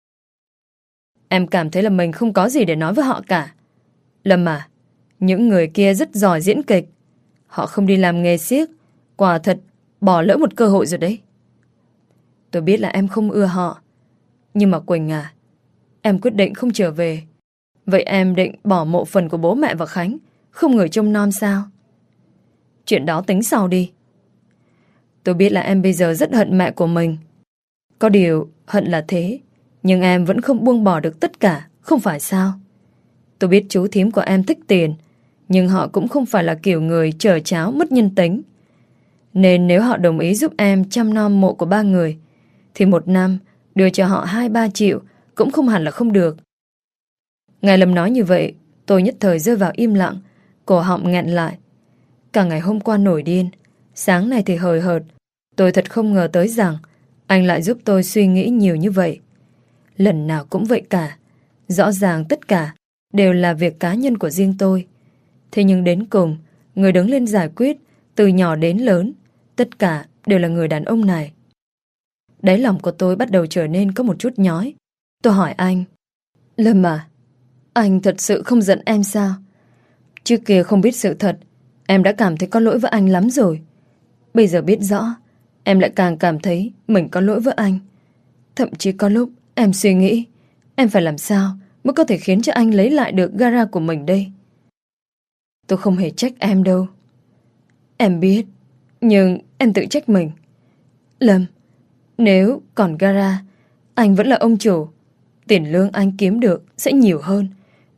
Em cảm thấy là mình không có gì để nói với họ cả. Lâm à, những người kia rất giỏi diễn kịch. Họ không đi làm nghề xiếc, quả thật bỏ lỡ một cơ hội rồi đấy. Tôi biết là em không ưa họ, nhưng mà Quỳnh à, em quyết định không trở về. Vậy em định bỏ mộ phần của bố mẹ và Khánh, không người trông nom sao? Chuyện đó tính sau đi. Tôi biết là em bây giờ rất hận mẹ của mình. Có điều hận là thế, nhưng em vẫn không buông bỏ được tất cả, không phải sao? Tôi biết chú thím của em thích tiền, nhưng họ cũng không phải là kiểu người chở cháo mất nhân tính. Nên nếu họ đồng ý giúp em chăm nom mộ của ba người, thì một năm đưa cho họ hai ba triệu cũng không hẳn là không được. Ngài Lâm nói như vậy, tôi nhất thời rơi vào im lặng, cổ họng nghẹn lại. Cả ngày hôm qua nổi điên, sáng nay thì hời hợt. Tôi thật không ngờ tới rằng anh lại giúp tôi suy nghĩ nhiều như vậy. Lần nào cũng vậy cả. Rõ ràng tất cả đều là việc cá nhân của riêng tôi. Thế nhưng đến cùng, người đứng lên giải quyết từ nhỏ đến lớn, tất cả đều là người đàn ông này. Đáy lòng của tôi bắt đầu trở nên có một chút nhói. Tôi hỏi anh, Lâm à, anh thật sự không giận em sao? Trước kia không biết sự thật, em đã cảm thấy có lỗi với anh lắm rồi. Bây giờ biết rõ, em lại càng cảm thấy mình có lỗi với anh. Thậm chí có lúc em suy nghĩ em phải làm sao mới có thể khiến cho anh lấy lại được gara của mình đây. Tôi không hề trách em đâu. Em biết, nhưng em tự trách mình. Lâm, nếu còn gara, anh vẫn là ông chủ. Tiền lương anh kiếm được sẽ nhiều hơn,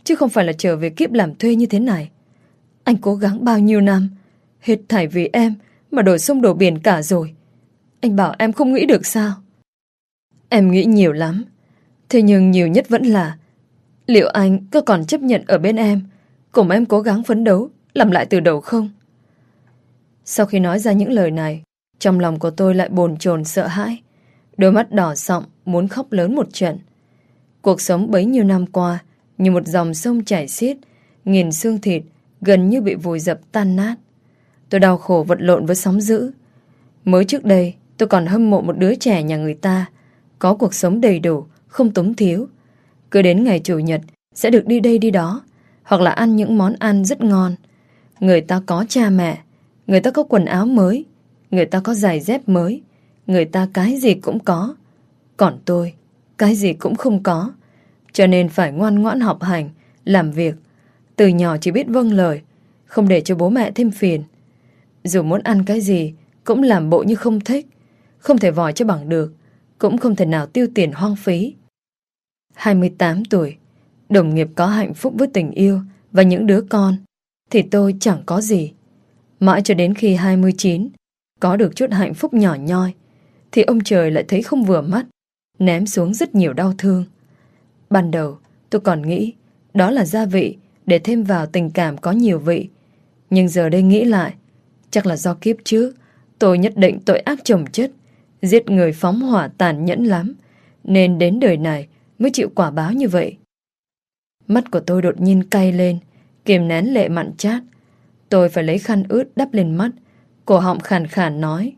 chứ không phải là trở về kiếp làm thuê như thế này. Anh cố gắng bao nhiêu năm, hết thảy vì em mà đổ sông đổ biển cả rồi. Anh bảo em không nghĩ được sao? Em nghĩ nhiều lắm. Thế nhưng nhiều nhất vẫn là liệu anh có còn chấp nhận ở bên em, cùng em cố gắng phấn đấu, làm lại từ đầu không? Sau khi nói ra những lời này, trong lòng của tôi lại bồn chồn sợ hãi. Đôi mắt đỏ sọng muốn khóc lớn một trận. Cuộc sống bấy nhiêu năm qua như một dòng sông chảy xiết, nghìn xương thịt gần như bị vùi dập tan nát. Tôi đau khổ vật lộn với sóng dữ. Mới trước đây tôi còn hâm mộ một đứa trẻ nhà người ta có cuộc sống đầy đủ, không túng thiếu. Cứ đến ngày chủ nhật sẽ được đi đây đi đó, hoặc là ăn những món ăn rất ngon. Người ta có cha mẹ, người ta có quần áo mới, người ta có giày dép mới, người ta cái gì cũng có. Còn tôi, cái gì cũng không có. Cho nên phải ngoan ngoãn học hành, làm việc. Từ nhỏ chỉ biết vâng lời, không để cho bố mẹ thêm phiền. Dù muốn ăn cái gì cũng làm bộ như không thích, không thể vòi cho bằng được, cũng không thể nào tiêu tiền hoang phí. hai mươi tám tuổi, đồng nghiệp có hạnh phúc với tình yêu và những đứa con, thì tôi chẳng có gì. Mãi cho đến khi hai mươi chín, có được chút hạnh phúc nhỏ nhoi, thì ông trời lại thấy không vừa mắt, ném xuống rất nhiều đau thương. Ban đầu tôi còn nghĩ đó là gia vị để thêm vào tình cảm có nhiều vị. Nhưng giờ đây nghĩ lại, chắc là do kiếp trước tôi nhất định tội ác chồng chất, giết người phóng hỏa tàn nhẫn lắm, nên đến đời này mới chịu quả báo như vậy. Mắt của tôi đột nhiên cay lên, kiềm nén lệ mặn chát. Tôi phải lấy khăn ướt đắp lên mắt, cổ họng khàn khàn nói: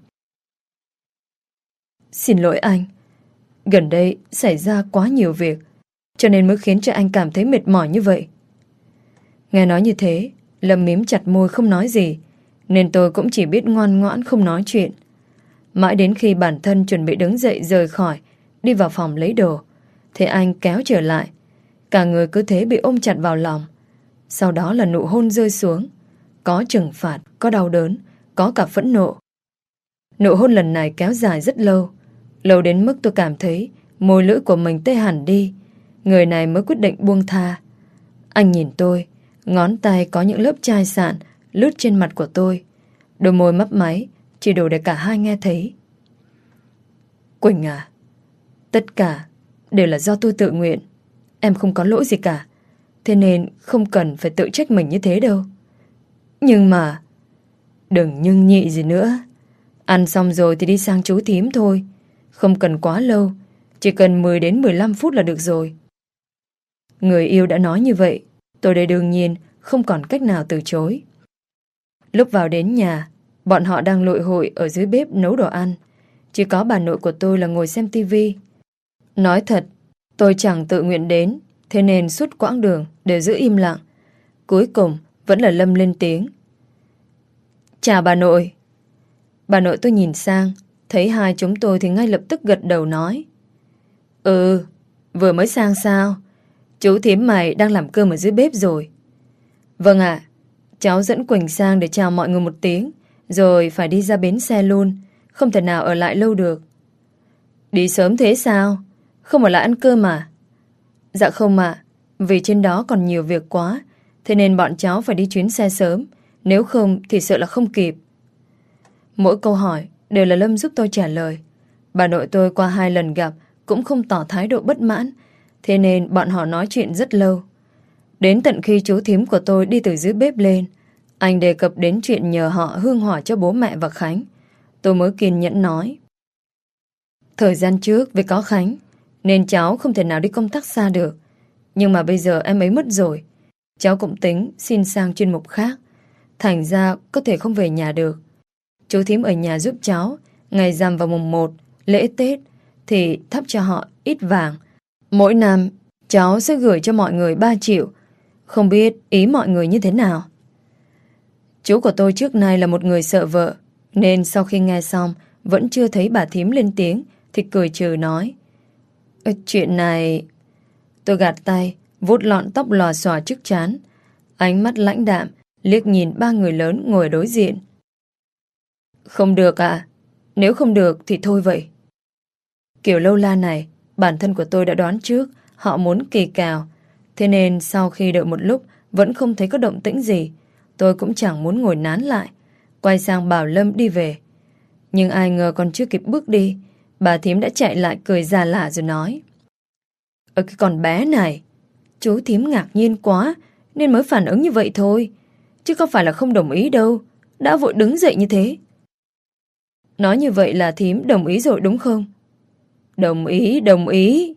Xin lỗi anh, gần đây xảy ra quá nhiều việc, cho nên mới khiến cho anh cảm thấy mệt mỏi như vậy. Nghe nói như thế, Lâm mím chặt môi không nói gì, nên tôi cũng chỉ biết ngoan ngoãn không nói chuyện. Mãi đến khi bản thân chuẩn bị đứng dậy rời khỏi, đi vào phòng lấy đồ, thì anh kéo trở lại. Cả người cứ thế bị ôm chặt vào lòng. Sau đó là nụ hôn rơi xuống. Có trừng phạt, có đau đớn, có cả phẫn nộ. Nụ hôn lần này kéo dài rất lâu, lâu đến mức tôi cảm thấy môi lưỡi của mình tê hẳn đi. Người này mới quyết định buông tha. Anh nhìn tôi, ngón tay có những lớp chai sạn lướt trên mặt của tôi. Đôi môi mấp máy chỉ đủ để cả hai nghe thấy. Quỳnh à, tất cả đều là do tôi tự nguyện. Em không có lỗi gì cả, thế nên không cần phải tự trách mình như thế đâu. Nhưng mà đừng nhưng nhị gì nữa. Ăn xong rồi thì đi sang chú thím thôi. Không cần quá lâu, chỉ cần mười đến mười lăm phút là được rồi. Người yêu đã nói như vậy, tôi đây đương nhiên không còn cách nào từ chối. Lúc vào đến nhà, bọn họ đang lội hội ở dưới bếp nấu đồ ăn. Chỉ có bà nội của tôi là ngồi xem tivi. Nói thật, tôi chẳng tự nguyện đến, thế nên suốt quãng đường đều giữ im lặng. Cuối cùng vẫn là Lâm lên tiếng: Chào bà nội. Bà nội tôi nhìn sang, thấy hai chúng tôi thì ngay lập tức gật đầu nói: Ừ, vừa mới sang sao? Chú thím mày đang làm cơm ở dưới bếp rồi. Vâng ạ, cháu dẫn Quỳnh sang để chào mọi người một tiếng, rồi phải đi ra bến xe luôn, không thể nào ở lại lâu được. Đi sớm thế sao? Không ở lại ăn cơm à? Dạ không ạ, vì trên đó còn nhiều việc quá, thế nên bọn cháu phải đi chuyến xe sớm, nếu không thì sợ là không kịp. Mỗi câu hỏi đều là Lâm giúp tôi trả lời. Bà nội tôi qua hai lần gặp cũng không tỏ thái độ bất mãn, thế nên bọn họ nói chuyện rất lâu. Đến tận khi chú thím của tôi đi từ dưới bếp lên, anh đề cập đến chuyện nhờ họ hương hỏa cho bố mẹ và Khánh, tôi mới kiên nhẫn nói: Thời gian trước vì có Khánh nên cháu không thể nào đi công tác xa được. Nhưng mà bây giờ em ấy mất rồi, cháu cũng tính xin sang chuyên mục khác, thành ra có thể không về nhà được. Chú thím ở nhà giúp cháu, ngày rằm vào mùng một, lễ Tết thì thắp cho họ ít vàng. Mỗi năm cháu sẽ gửi cho mọi người ba triệu. Không biết ý mọi người như thế nào? Chú của tôi trước nay là một người sợ vợ, nên sau khi nghe xong vẫn chưa thấy bà thím lên tiếng thì cười trừ nói: Chuyện này... Tôi gạt tay, vuốt lọn tóc lòa xòa trước trán, ánh mắt lãnh đạm liếc nhìn ba người lớn ngồi đối diện. Không được ạ, nếu không được thì thôi vậy. Kiểu lâu la này, bản thân của tôi đã đoán trước họ muốn kỳ cào, Thế nên sau khi đợi một lúc vẫn không thấy có động tĩnh gì, tôi cũng chẳng muốn ngồi nán lại, quay sang bảo Lâm đi về. Nhưng ai ngờ còn chưa kịp bước đi, bà thím đã chạy lại cười già lả rồi nói: Ơ cái con bé này, chú thím ngạc nhiên quá nên mới phản ứng như vậy thôi, chứ không phải là không đồng ý đâu, đã vội đứng dậy như thế. Nói như vậy là thím đồng ý rồi đúng không? Đồng ý, đồng ý.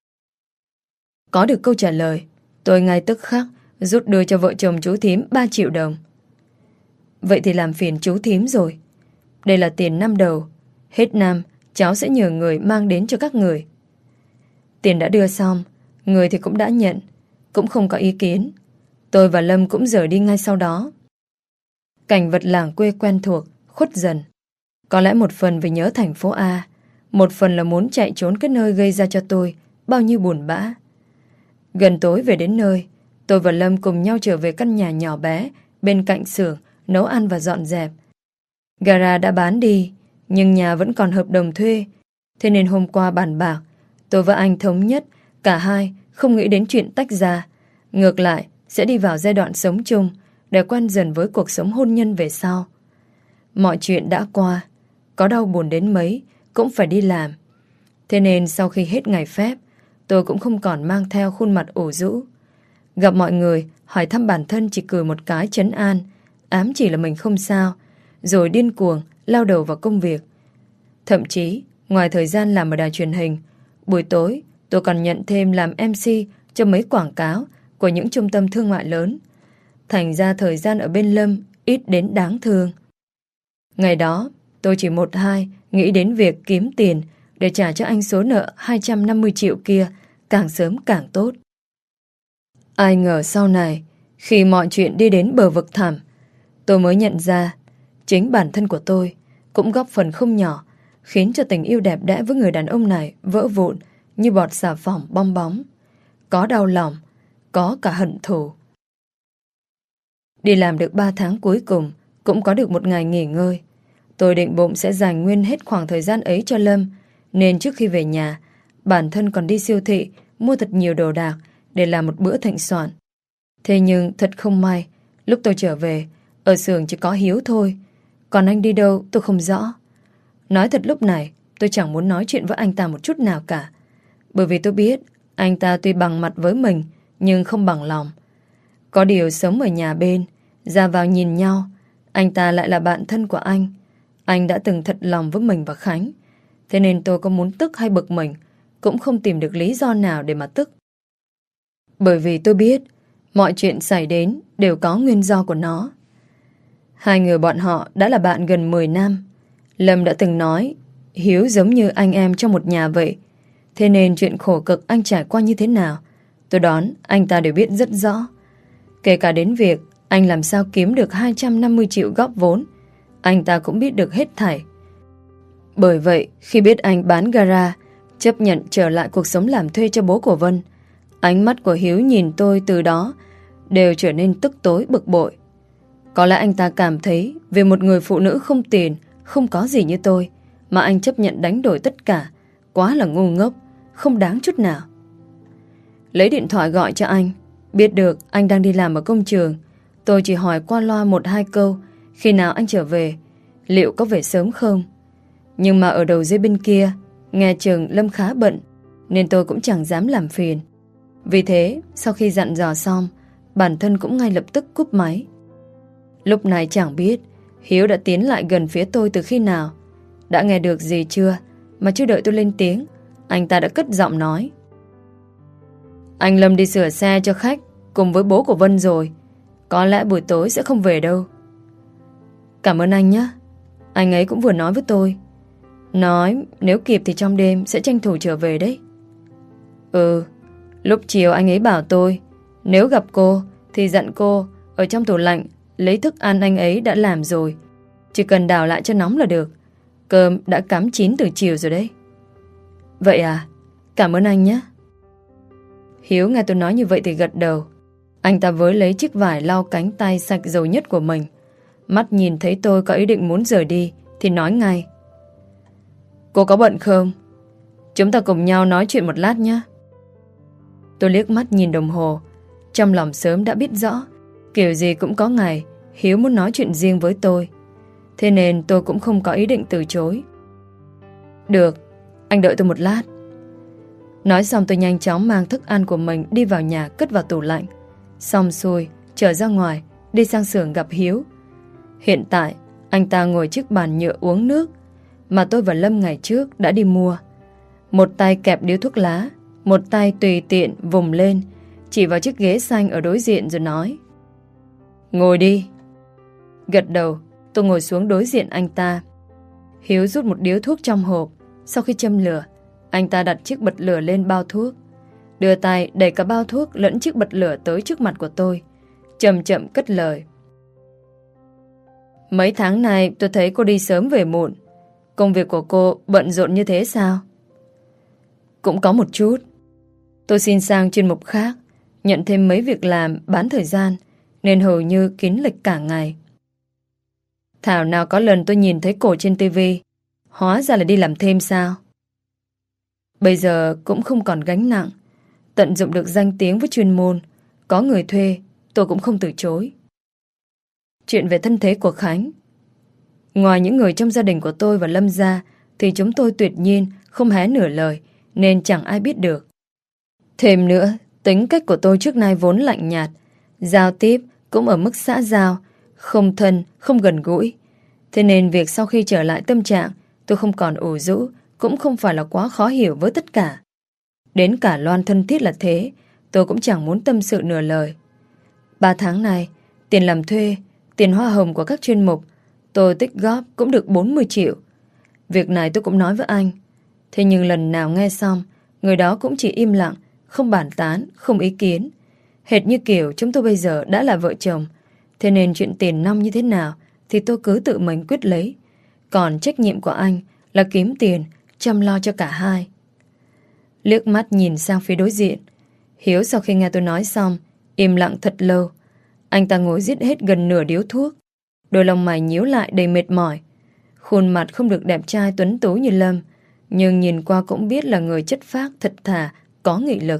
Có được câu trả lời, tôi ngay tức khắc rút đưa cho vợ chồng chú thím ba triệu đồng. Vậy thì làm phiền chú thím rồi. Đây là tiền năm đầu, hết năm cháu sẽ nhờ người mang đến cho các người. Tiền đã đưa xong, người thì cũng đã nhận, cũng không có ý kiến. Tôi và Lâm cũng rời đi ngay sau đó. Cảnh vật làng quê quen thuộc khuất dần. Có lẽ một phần vì nhớ thành phố A, một phần là muốn chạy trốn cái nơi gây ra cho tôi bao nhiêu buồn bã. Gần tối về đến nơi, tôi và Lâm cùng nhau trở về căn nhà nhỏ bé bên cạnh xưởng nấu ăn và dọn dẹp. Gara đã bán đi, nhưng nhà vẫn còn hợp đồng thuê. Thế nên hôm qua bàn bạc, tôi và anh thống nhất cả hai không nghĩ đến chuyện tách ra. Ngược lại, sẽ đi vào giai đoạn sống chung để quen dần với cuộc sống hôn nhân về sau. Mọi chuyện đã qua, có đau buồn đến mấy cũng phải đi làm. Thế nên sau khi hết ngày phép, tôi cũng không còn mang theo khuôn mặt ủ rũ. Gặp mọi người, hỏi thăm bản thân chỉ cười một cái trấn an, ám chỉ là mình không sao, rồi điên cuồng lao đầu vào công việc. Thậm chí, ngoài thời gian làm ở đài truyền hình, buổi tối tôi còn nhận thêm làm em xê cho mấy quảng cáo của những trung tâm thương mại lớn. Thành ra thời gian ở bên Lâm ít đến đáng thương. Ngày đó, tôi chỉ một hai nghĩ đến việc kiếm tiền để trả cho anh số nợ hai trăm năm mươi triệu kia càng sớm càng tốt. Ai ngờ sau này, khi mọi chuyện đi đến bờ vực thẳm, tôi mới nhận ra chính bản thân của tôi cũng góp phần không nhỏ khiến cho tình yêu đẹp đẽ với người đàn ông này vỡ vụn như bọt xà phòng bong bóng. Có đau lòng, có cả hận thù. Đi làm được ba tháng cuối cùng, cũng có được một ngày nghỉ ngơi. Tôi định bụng sẽ dành nguyên hết khoảng thời gian ấy cho Lâm, nên trước khi về nhà, bản thân còn đi siêu thị mua thật nhiều đồ đạc để làm một bữa thịnh soạn. Thế nhưng thật không may, lúc tôi trở về, ở xưởng chỉ có Hiếu thôi, còn anh đi đâu tôi không rõ. Nói thật lúc này, tôi chẳng muốn nói chuyện với anh ta một chút nào cả, bởi vì tôi biết anh ta tuy bằng mặt với mình nhưng không bằng lòng. Có điều sống ở nhà bên, ra vào nhìn nhau, anh ta lại là bạn thân của anh. Anh đã từng thật lòng với mình và Khánh. Thế nên tôi có muốn tức hay bực mình cũng không tìm được lý do nào để mà tức. Bởi vì tôi biết mọi chuyện xảy đến đều có nguyên do của nó. Hai người bọn họ đã là bạn gần mười năm. Lâm đã từng nói Hiếu giống như anh em trong một nhà vậy. Thế nên chuyện khổ cực anh trải qua như thế nào, tôi đoán anh ta đều biết rất rõ. Kể cả đến việc anh làm sao kiếm được hai trăm năm mươi triệu góp vốn, anh ta cũng biết được hết thảy. Bởi vậy, khi biết anh bán gara, chấp nhận trở lại cuộc sống làm thuê cho bố của Vân, ánh mắt của Hiếu nhìn tôi từ đó đều trở nên tức tối bực bội. Có lẽ anh ta cảm thấy về một người phụ nữ không tiền, không có gì như tôi mà anh chấp nhận đánh đổi tất cả, quá là ngu ngốc, không đáng chút nào. Lấy điện thoại gọi cho anh, biết được anh đang đi làm ở công trường. Tôi chỉ hỏi qua loa một hai câu khi nào anh trở về, liệu có về sớm không. Nhưng mà ở đầu dây bên kia nghe chừng Lâm khá bận, nên tôi cũng chẳng dám làm phiền. Vì thế sau khi dặn dò xong, bản thân cũng ngay lập tức cúp máy. Lúc này chẳng biết Hiếu đã tiến lại gần phía tôi từ khi nào. Đã nghe được gì chưa mà chưa đợi tôi lên tiếng, anh ta đã cất giọng nói: Anh Lâm đi sửa xe cho khách cùng với bố của Vân rồi, có lẽ buổi tối sẽ không về đâu. Cảm ơn anh nhé. Anh ấy cũng vừa nói với tôi, nói nếu kịp thì trong đêm sẽ tranh thủ trở về đấy. Ừ, lúc chiều anh ấy bảo tôi nếu gặp cô thì dặn cô ở trong tủ lạnh lấy thức ăn anh ấy đã làm rồi, chỉ cần đảo lại cho nóng là được. Cơm đã cắm chín từ chiều rồi đấy. Vậy à, cảm ơn anh nhé. Hiếu nghe tôi nói như vậy thì gật đầu. Anh ta với lấy chiếc vải lau cánh tay sạch dầu nhất của mình. Mắt nhìn thấy tôi có ý định muốn rời đi thì nói ngay: Cô có bận không? Chúng ta cùng nhau nói chuyện một lát nhé. Tôi liếc mắt nhìn đồng hồ, Trong lòng sớm đã biết rõ, kiểu gì cũng có ngày Hiếu muốn nói chuyện riêng với tôi. Thế nên tôi cũng không có ý định từ chối. Được, anh đợi tôi một lát. Nói xong tôi nhanh chóng mang thức ăn của mình đi vào nhà cất vào tủ lạnh. Xong xuôi, trở ra ngoài, đi sang xưởng gặp Hiếu. Hiện tại, anh ta ngồi trước bàn nhựa uống nước mà tôi và Lâm ngày trước đã đi mua. Một tay kẹp điếu thuốc lá, một tay tùy tiện vùng lên, chỉ vào chiếc ghế xanh ở đối diện rồi nói: Ngồi đi. Gật đầu, tôi ngồi xuống đối diện anh ta. Hiếu rút một điếu thuốc trong hộp. Sau khi châm lửa, anh ta đặt chiếc bật lửa lên bao thuốc, đưa tay đẩy cả bao thuốc lẫn chiếc bật lửa tới trước mặt của tôi, chậm chậm cất lời: Mấy tháng này tôi thấy cô đi sớm về muộn. Công việc của cô bận rộn như thế sao? Cũng có một chút. Tôi xin sang chuyên mục khác, nhận thêm mấy việc làm bán thời gian, nên hầu như kín lịch cả ngày. Thảo nào có lần tôi nhìn thấy cô trên tivi, hóa ra là đi làm thêm sao? Bây giờ cũng không còn gánh nặng, tận dụng được danh tiếng với chuyên môn, có người thuê, tôi cũng không từ chối. Chuyện về thân thế của Khánh, ngoài những người trong gia đình của tôi và Lâm gia, thì chúng tôi tuyệt nhiên không hé nửa lời, nên chẳng ai biết được. Thêm nữa, tính cách của tôi trước nay vốn lạnh nhạt, giao tiếp cũng ở mức xã giao, không thân, không gần gũi. Thế nên việc sau khi trở lại tâm trạng, tôi không còn ủ rũ, cũng không phải là quá khó hiểu với tất cả. Đến cả Loan thân thiết là thế, tôi cũng chẳng muốn tâm sự nửa lời. Ba tháng này, tiền làm thuê, tiền hoa hồng của các chuyên mục, tôi tích góp cũng được bốn mươi triệu. Việc này tôi cũng nói với anh. Thế nhưng lần nào nghe xong, người đó cũng chỉ im lặng, không bàn tán, không ý kiến. Hệt như kiểu chúng tôi bây giờ đã là vợ chồng. Thế nên chuyện tiền nong như thế nào thì tôi cứ tự mình quyết lấy. Còn trách nhiệm của anh là kiếm tiền, chăm lo cho cả hai. Liếc mắt nhìn sang phía đối diện. Hiếu sau khi nghe tôi nói xong, im lặng thật lâu. Anh ta ngồi giết hết gần nửa điếu thuốc. Đôi lông mày nhíu lại đầy mệt mỏi. Khuôn mặt không được đẹp trai tuấn tú như Lâm, nhưng nhìn qua cũng biết là người chất phác, thật thà, có nghị lực.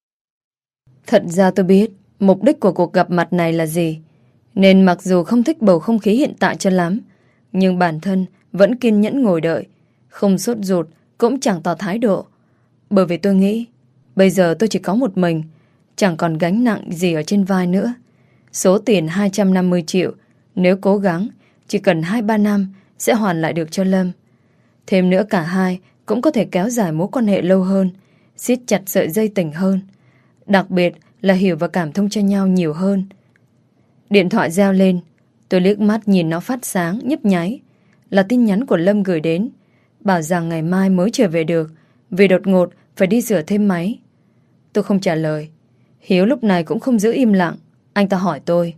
Thật ra tôi biết mục đích của cuộc gặp mặt này là gì, nên mặc dù không thích bầu không khí hiện tại cho lắm, nhưng bản thân vẫn kiên nhẫn ngồi đợi, không sốt ruột, cũng chẳng tỏ thái độ. Bởi vì tôi nghĩ bây giờ tôi chỉ có một mình, chẳng còn gánh nặng gì ở trên vai nữa. Số tiền hai trăm năm mươi triệu, nếu cố gắng, chỉ cần hai ba năm sẽ hoàn lại được cho Lâm. Thêm nữa cả hai cũng có thể kéo dài mối quan hệ lâu hơn, siết chặt sợi dây tình hơn. Đặc biệt là hiểu và cảm thông cho nhau nhiều hơn. Điện thoại reo lên, tôi liếc mắt nhìn nó phát sáng, nhấp nháy. Là tin nhắn của Lâm gửi đến, bảo rằng ngày mai mới trở về được, vì đột ngột phải đi sửa thêm máy. Tôi không trả lời. Hiếu lúc này cũng không giữ im lặng. Anh ta hỏi tôi: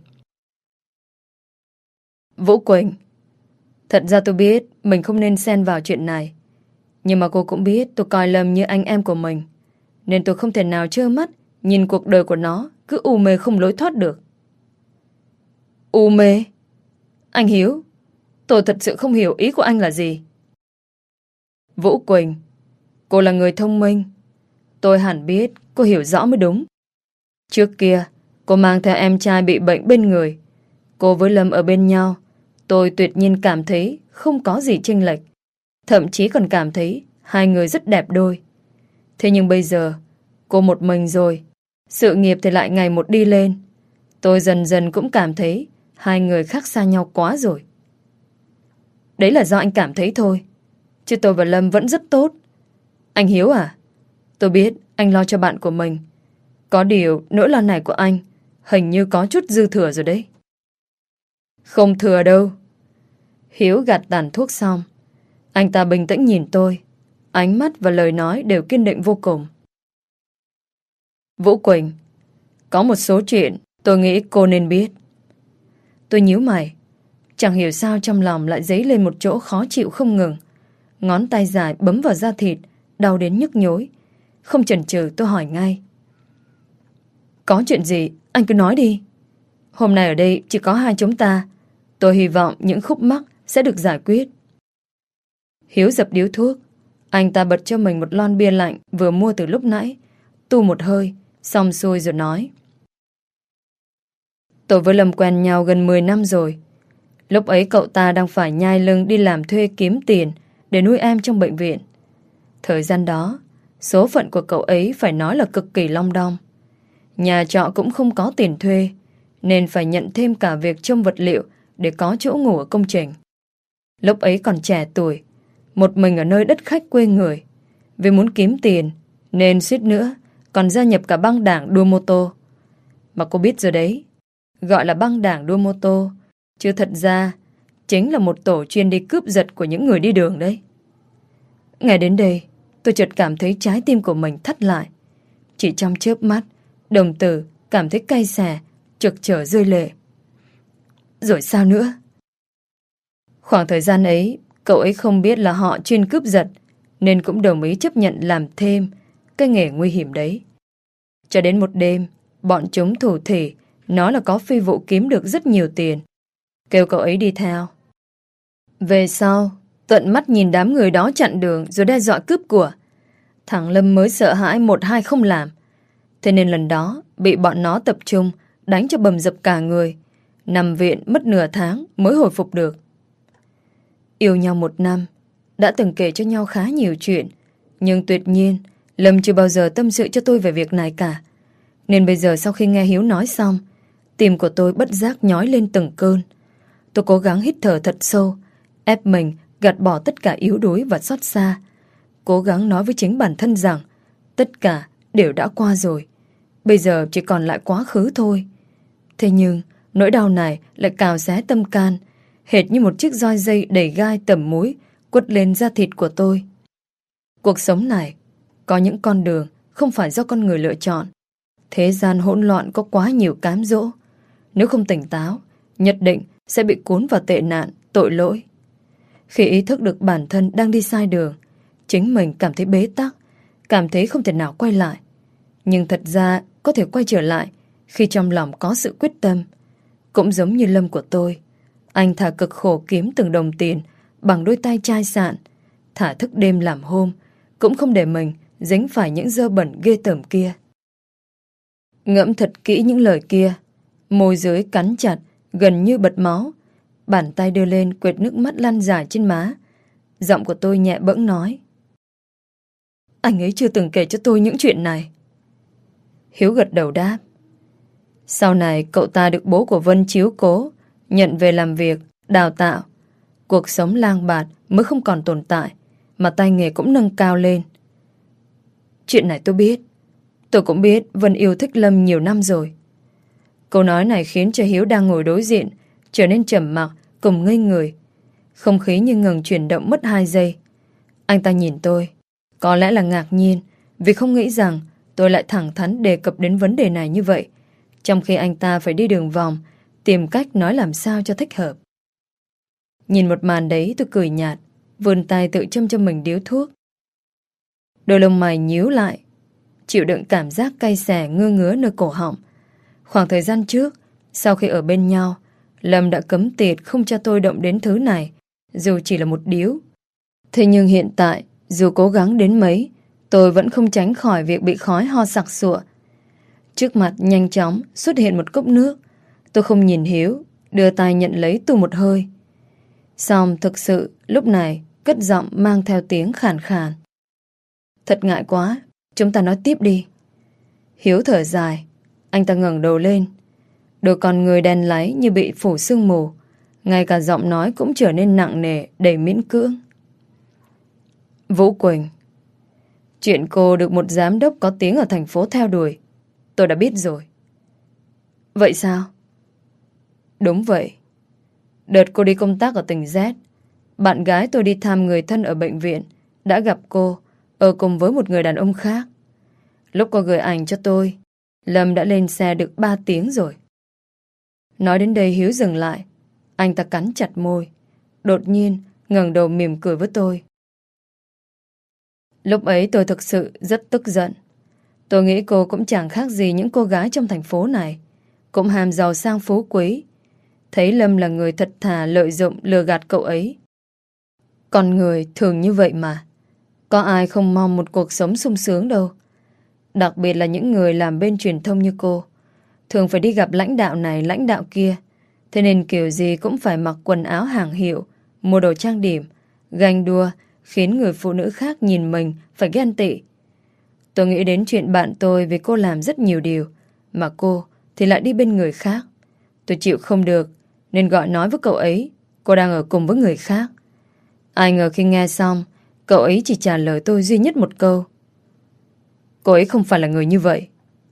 Vũ Quỳnh, thật ra tôi biết mình không nên xen vào chuyện này, nhưng mà cô cũng biết tôi coi Lâm như anh em của mình, nên tôi không thể nào trơ mắt nhìn cuộc đời của nó cứ u mê không lối thoát được. U mê? Anh Hiếu, tôi thật sự không hiểu ý của anh là gì. Vũ Quỳnh, cô là người thông minh, tôi hẳn biết cô hiểu rõ mới đúng. Trước kia cô mang theo em trai bị bệnh bên người. Cô với Lâm ở bên nhau, tôi tuyệt nhiên cảm thấy không có gì chênh lệch, thậm chí còn cảm thấy hai người rất đẹp đôi. Thế nhưng bây giờ cô một mình rồi, sự nghiệp thì lại ngày một đi lên. Tôi dần dần cũng cảm thấy hai người khác xa nhau quá rồi. Đấy là do anh cảm thấy thôi, chứ tôi và Lâm vẫn rất tốt. Anh Hiếu à, tôi biết anh lo cho bạn của mình, có điều nỗi lo này của anh hình như có chút dư thừa rồi đấy. Không thừa đâu. Hiếu gạt tàn thuốc xong, anh ta bình tĩnh nhìn tôi, ánh mắt và lời nói đều kiên định vô cùng. Vũ Quỳnh, có một số chuyện tôi nghĩ cô nên biết. Tôi nhíu mày, chẳng hiểu sao trong lòng lại dấy lên một chỗ khó chịu không ngừng. Ngón tay dài bấm vào da thịt, đau đến nhức nhối. Không chần chừ tôi hỏi ngay: Có chuyện gì, anh cứ nói đi. Hôm nay ở đây chỉ có hai chúng ta, tôi hy vọng những khúc mắc sẽ được giải quyết. Hiếu dập điếu thuốc. Anh ta bật cho mình một lon bia lạnh vừa mua từ lúc nãy, tu một hơi, xong xuôi rồi nói: Tôi với Lâm quen nhau gần mười năm rồi. Lúc ấy cậu ta đang phải nhai lưng đi làm thuê kiếm tiền để nuôi em trong bệnh viện. Thời gian đó, số phận của cậu ấy phải nói là cực kỳ long đong. Nhà trọ cũng không có tiền thuê, nên phải nhận thêm cả việc trông vật liệu để có chỗ ngủ ở công trình. Lúc ấy còn trẻ tuổi, một mình ở nơi đất khách quê người. Vì muốn kiếm tiền, nên suýt nữa còn gia nhập cả băng đảng đua mô tô. Mà cô biết rồi đấy, gọi là băng đảng đua mô tô, chứ thật ra chính là một tổ chuyên đi cướp giật của những người đi đường đấy. Ngày đến đây, tôi chợt cảm thấy trái tim của mình thắt lại. Chỉ trong chớp mắt, đồng tử cảm thấy cay xè, trực trở rơi lệ. Rồi sao nữa? Khoảng thời gian ấy, cậu ấy không biết là họ chuyên cướp giật, nên cũng đồng ý chấp nhận làm thêm cái nghề nguy hiểm đấy. Cho đến một đêm, bọn chúng thủ thỉ nói là có phi vụ kiếm được rất nhiều tiền, kêu cậu ấy đi theo. Về sau, tận mắt nhìn đám người đó chặn đường rồi đe dọa cướp của. Thằng Lâm mới sợ hãi một hai không làm. Thế nên lần đó bị bọn nó tập trung đánh cho bầm dập cả người, nằm viện mất nửa tháng mới hồi phục được. Yêu nhau một năm, đã từng kể cho nhau khá nhiều chuyện, nhưng tuyệt nhiên Lâm chưa bao giờ tâm sự cho tôi về việc này cả. Nên bây giờ sau khi nghe Hiếu nói xong, tim của tôi bất giác nhói lên từng cơn. Tôi cố gắng hít thở thật sâu, ép mình gạt bỏ tất cả yếu đuối và xót xa. Cố gắng nói với chính bản thân rằng tất cả đều đã qua rồi, bây giờ chỉ còn lại quá khứ thôi. Thế nhưng nỗi đau này lại cào xé tâm can, hệt như một chiếc roi dây đầy gai tẩm múi quất lên da thịt của tôi. Cuộc sống này có những con đường không phải do con người lựa chọn. Thế gian hỗn loạn có quá nhiều cám dỗ. Nếu không tỉnh táo, nhất định sẽ bị cuốn vào tệ nạn, tội lỗi. Khi ý thức được bản thân đang đi sai đường, chính mình cảm thấy bế tắc, cảm thấy không thể nào quay lại. Nhưng thật ra có thể quay trở lại khi trong lòng có sự quyết tâm. Cũng giống như Lâm của tôi, anh thà cực khổ kiếm từng đồng tiền bằng đôi tay chai sạn, thả thức đêm làm hôm, cũng không để mình dính phải những dơ bẩn ghê tởm kia. Ngẫm thật kỹ những lời kia, môi dưới cắn chặt, gần như bật máu. Bàn tay đưa lên quệt nước mắt lăn dài trên má. Giọng của tôi nhẹ bẫng nói: Anh ấy chưa từng kể cho tôi những chuyện này. Hiếu gật đầu đáp: Sau này cậu ta được bố của Vân chiếu cố, nhận về làm việc, đào tạo. Cuộc sống lang bạt mới không còn tồn tại, mà tay nghề cũng nâng cao lên. Chuyện này tôi biết. Tôi cũng biết Vân yêu thích Lâm nhiều năm rồi. Câu nói này khiến cho Hiếu đang ngồi đối diện trở nên trầm mặc, cùng ngây người. Không khí như ngừng chuyển động mất hai giây. Anh ta nhìn tôi, có lẽ là ngạc nhiên vì không nghĩ rằng tôi lại thẳng thắn đề cập đến vấn đề này như vậy, trong khi anh ta phải đi đường vòng tìm cách nói làm sao cho thích hợp. Nhìn một màn đấy tôi cười nhạt, vươn tay tự châm cho mình điếu thuốc. Đôi lông mày nhíu lại, chịu đựng cảm giác cay xè ngơ ngứa nơi cổ họng. Khoảng thời gian trước, sau khi ở bên nhau, Lâm đã cấm tiệt không cho tôi động đến thứ này, dù chỉ là một điếu. Thế nhưng hiện tại, dù cố gắng đến mấy, tôi vẫn không tránh khỏi việc bị khói ho sặc sụa. Trước mặt nhanh chóng xuất hiện một cốc nước. Tôi không nhìn Hiếu, đưa tay nhận lấy tu một hơi. Xong thực sự lúc này cất giọng mang theo tiếng khàn khàn: Thật ngại quá, chúng ta nói tiếp đi. Hiếu thở dài, anh ta ngẩng đầu lên. Đôi con người đen láy như bị phủ sương mù, ngay cả giọng nói cũng trở nên nặng nề, đầy miễn cưỡng. Vũ Quỳnh, chuyện cô được một giám đốc có tiếng ở thành phố theo đuổi, tôi đã biết rồi. Vậy sao? Đúng vậy. Đợt cô đi công tác ở tỉnh Z, bạn gái tôi đi thăm người thân ở bệnh viện, đã gặp cô ở cùng với một người đàn ông khác. Lúc cô gửi ảnh cho tôi, Lâm đã lên xe được ba tiếng rồi. Nói đến đây Hiếu dừng lại. Anh ta cắn chặt môi, đột nhiên ngẩng đầu mỉm cười với tôi. Lúc ấy tôi thực sự rất tức giận. Tôi nghĩ cô cũng chẳng khác gì những cô gái trong thành phố này, cũng ham giàu sang phú quý. Thấy Lâm là người thật thà lợi dụng lừa gạt cậu ấy. Con người thường như vậy mà. Có ai không mong một cuộc sống sung sướng đâu. Đặc biệt là những người làm bên truyền thông như cô. thường phải đi gặp lãnh đạo này lãnh đạo kia, thế nên kiểu gì cũng phải mặc quần áo hàng hiệu, mua đồ trang điểm, ganh đua, khiến người phụ nữ khác nhìn mình phải ghen tị. Tôi nghĩ đến chuyện bạn tôi vì cô làm rất nhiều điều, mà cô thì lại đi bên người khác. Tôi chịu không được, nên gọi nói với cậu ấy cô đang ở cùng với người khác. Ai ngờ khi nghe xong, cậu ấy chỉ trả lời tôi duy nhất một câu: cô ấy không phải là người như vậy.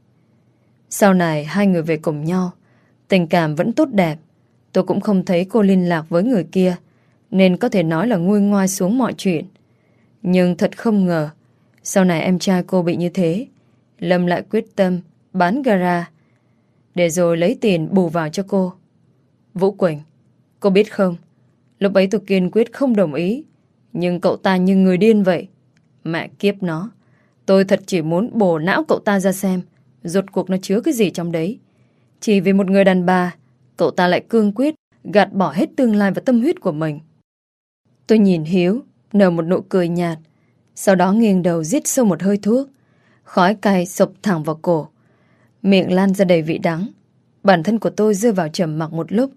Sau này hai người về cùng nhau, tình cảm vẫn tốt đẹp. Tôi cũng không thấy cô liên lạc với người kia, nên có thể nói là nguôi ngoai xuống mọi chuyện. Nhưng thật không ngờ, sau này em trai cô bị như thế, Lâm lại quyết tâm bán gara để rồi lấy tiền bù vào cho cô. Vũ Quỳnh, cô biết không, lúc ấy tôi kiên quyết không đồng ý, nhưng cậu ta như người điên vậy. Mẹ kiếp nó, tôi thật chỉ muốn bổ não cậu ta ra xem rốt cuộc nó chứa cái gì trong đấy. Chỉ vì một người đàn bà, cậu ta lại cương quyết gạt bỏ hết tương lai và tâm huyết của mình. Tôi nhìn Hiếu, nở một nụ cười nhạt, sau đó nghiêng đầu rít sâu một hơi thuốc. Khói cay sộc thẳng vào cổ, miệng lan ra đầy vị đắng. Bản thân của tôi rơi vào trầm mặc một lúc.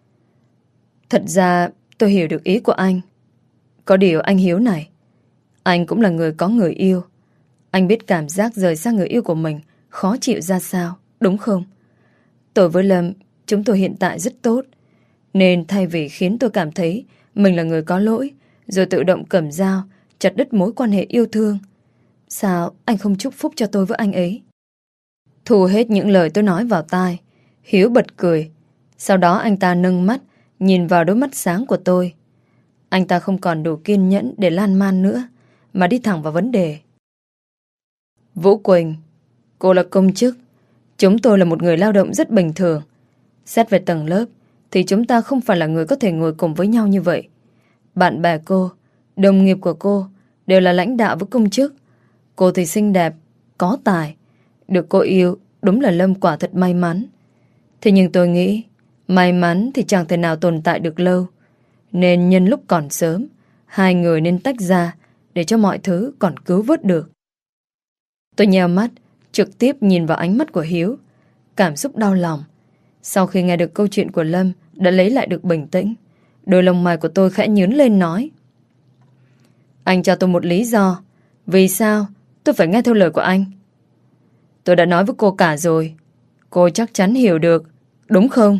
Thật ra tôi hiểu được ý của anh. Có điều anh Hiếu này, anh cũng là người có người yêu. Anh biết cảm giác rời xa người yêu của mình khó chịu ra sao, đúng không? Tôi với Lâm, chúng tôi hiện tại rất tốt, nên thay vì khiến tôi cảm thấy mình là người có lỗi, rồi tự động cầm dao chặt đứt mối quan hệ yêu thương, sao anh không chúc phúc cho tôi với anh ấy? Thu hết những lời tôi nói vào tai, Hiếu bật cười. Sau đó anh ta nâng mắt nhìn vào đôi mắt sáng của tôi. Anh ta không còn đủ kiên nhẫn để lan man nữa, mà đi thẳng vào vấn đề. Vũ Quỳnh, cô là công chức, chúng tôi là một người lao động rất bình thường. Xét về tầng lớp thì chúng ta không phải là người có thể ngồi cùng với nhau như vậy. Bạn bè cô, đồng nghiệp của cô đều là lãnh đạo với công chức. Cô thì xinh đẹp, có tài, được cô yêu. Đúng là Lâm quả thật may mắn. Thế nhưng tôi nghĩ may mắn thì chẳng thể nào tồn tại được lâu, nên nhân lúc còn sớm, hai người nên tách ra để cho mọi thứ còn cứu vớt được. Tôi nheo mắt, trực tiếp nhìn vào ánh mắt của Hiếu, cảm xúc đau lòng. Sau khi nghe được câu chuyện của Lâm, đã lấy lại được bình tĩnh. Đôi lông mày của tôi khẽ nhướng lên nói: anh cho tôi một lý do, vì sao tôi phải nghe theo lời của anh? Tôi đã nói với cô cả rồi, cô chắc chắn hiểu được, đúng không?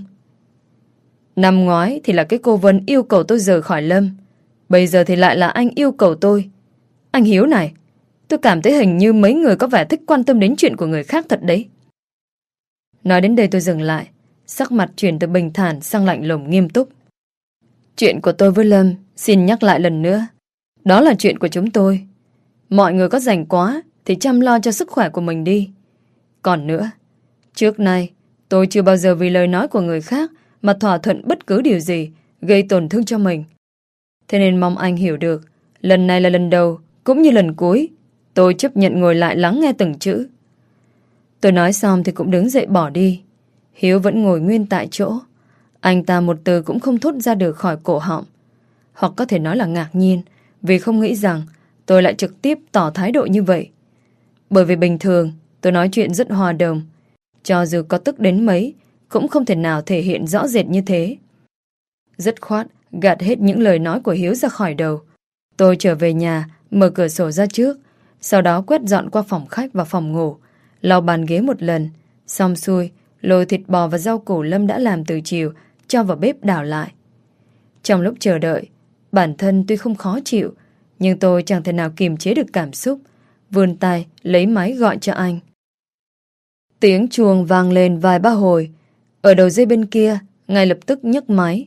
Năm ngoái thì là cái cô Vân yêu cầu tôi rời khỏi Lâm, bây giờ thì lại là anh yêu cầu tôi. Anh Hiếu này, tôi cảm thấy hình như mấy người có vẻ thích quan tâm đến chuyện của người khác thật đấy. Nói đến đây tôi dừng lại, sắc mặt chuyển từ bình thản sang lạnh lùng nghiêm túc. Chuyện của tôi với Lâm, xin nhắc lại lần nữa, đó là chuyện của chúng tôi. Mọi người có rảnh quá thì chăm lo cho sức khỏe của mình đi. Còn nữa, trước nay tôi chưa bao giờ vì lời nói của người khác mà thỏa thuận bất cứ điều gì gây tổn thương cho mình. Thế nên mong anh hiểu được, lần này là lần đầu cũng như lần cuối, tôi chấp nhận ngồi lại lắng nghe từng chữ. Tôi nói xong thì cũng đứng dậy bỏ đi. Hiếu vẫn ngồi nguyên tại chỗ. Anh ta một từ cũng không thốt ra được khỏi cổ họng. Hoặc có thể nói là ngạc nhiên, vì không nghĩ rằng tôi lại trực tiếp tỏ thái độ như vậy. Bởi vì bình thường tôi nói chuyện rất hòa đồng, cho dù có tức đến mấy cũng không thể nào thể hiện rõ rệt như thế. Dứt khoát gạt hết những lời nói của Hiếu ra khỏi đầu. Tôi trở về nhà, mở cửa sổ ra trước, sau đó quét dọn qua phòng khách và phòng ngủ, lau bàn ghế một lần, xong xuôi lôi thịt bò và rau củ Lâm đã làm từ chiều cho vào bếp đảo lại. Trong lúc chờ đợi, bản thân tuy không khó chịu, nhưng tôi chẳng thể nào kiềm chế được cảm xúc, vươn tay lấy máy gọi cho anh. Tiếng chuông vang lên vài ba hồi. Ở đầu dây bên kia ngay lập tức nhấc máy.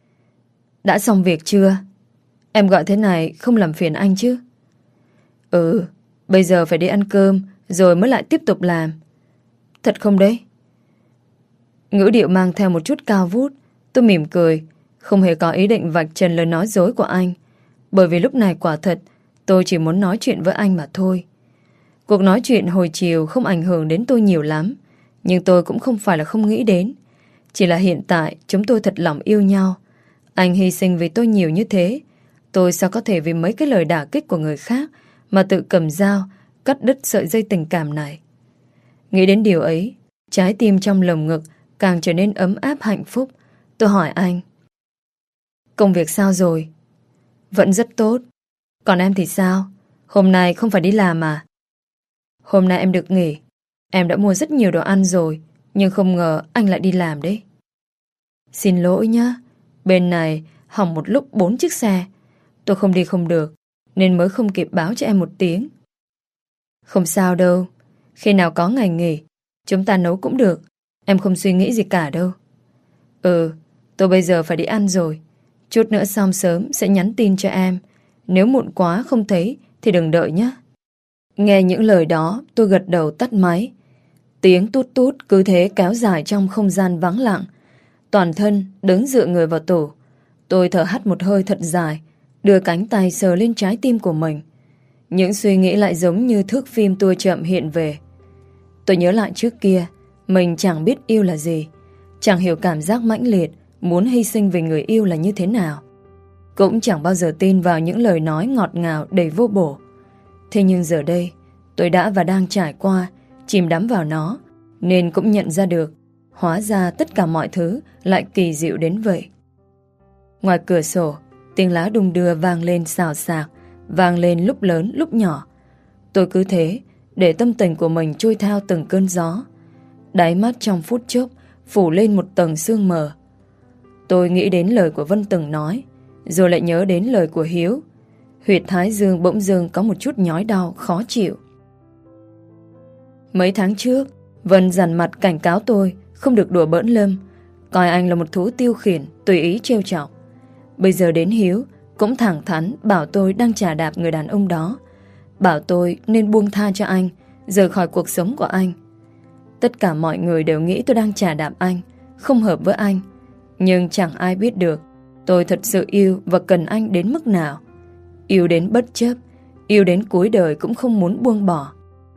Đã xong việc chưa? Em gọi thế này không làm phiền anh chứ? Ừ, bây giờ phải đi ăn cơm rồi mới lại tiếp tục làm. Thật không đấy? Ngữ điệu mang theo một chút cao vút. Tôi mỉm cười, không hề có ý định vạch trần lời nói dối của anh, bởi vì lúc này quả thật tôi chỉ muốn nói chuyện với anh mà thôi. Cuộc nói chuyện hồi chiều không ảnh hưởng đến tôi nhiều lắm, nhưng tôi cũng không phải là không nghĩ đến. Chỉ là hiện tại chúng tôi thật lòng yêu nhau. Anh hy sinh vì tôi nhiều như thế, tôi sao có thể vì mấy cái lời đả kích của người khác mà tự cầm dao cắt đứt sợi dây tình cảm này. Nghĩ đến điều ấy, Trái tim trong lồng ngực càng trở nên ấm áp hạnh phúc. Tôi hỏi anh: công việc sao rồi? Vẫn rất tốt. Còn em thì sao? Hôm nay không phải đi làm à? Hôm nay em được nghỉ. Em đã mua rất nhiều đồ ăn rồi, nhưng không ngờ anh lại đi làm đấy. Xin lỗi nhá. Bên này hỏng một lúc bốn chiếc xe. Tôi không đi không được, nên mới không kịp báo cho em một tiếng. Không sao đâu. Khi nào có ngày nghỉ, chúng ta nấu cũng được. Em không suy nghĩ gì cả đâu. Ừ, tôi bây giờ phải đi ăn rồi. Chút nữa xong sớm sẽ nhắn tin cho em. Nếu muộn quá không thấy thì đừng đợi nhé. Nghe những lời đó, tôi gật đầu tắt máy. Tiếng tút tút cứ thế kéo dài trong không gian vắng lặng. Toàn thân đứng dựa người vào tủ. Tôi thở hắt một hơi thật dài, đưa cánh tay sờ lên trái tim của mình. Những suy nghĩ lại giống như thước phim tua chậm hiện về. Tôi nhớ lại trước kia, mình chẳng biết yêu là gì, chẳng hiểu cảm giác mãnh liệt muốn hy sinh vì người yêu là như thế nào, cũng chẳng bao giờ tin vào những lời nói ngọt ngào đầy vô bổ. Thế nhưng giờ đây, tôi đã và đang trải qua, chìm đắm vào nó, nên cũng nhận ra được, hóa ra tất cả mọi thứ lại kỳ diệu đến vậy. Ngoài cửa sổ, tiếng lá đung đưa vang lên xào xạc, vang lên lúc lớn lúc nhỏ. Tôi cứ thế để tâm tình của mình trôi theo từng cơn gió. Đáy mắt trong phút chốc phủ lên một tầng sương mờ. Tôi nghĩ đến lời của Vân từng nói, rồi lại nhớ đến lời của Hiếu. Huyệt thái dương bỗng dưng có một chút nhói đau khó chịu. Mấy tháng trước, Vân dằn mặt cảnh cáo tôi không được đùa bỡn Lâm, coi anh là một thú tiêu khiển tùy ý trêu chọc. Bây giờ đến Hiếu cũng thẳng thắn bảo tôi đang chà đạp người đàn ông đó, bảo tôi nên buông tha cho anh, rời khỏi cuộc sống của anh. Tất cả mọi người đều nghĩ tôi đang chà đạp anh, không hợp với anh. Nhưng chẳng ai biết được tôi thật sự yêu và cần anh đến mức nào. Yêu đến bất chấp, yêu đến cuối đời cũng không muốn buông bỏ.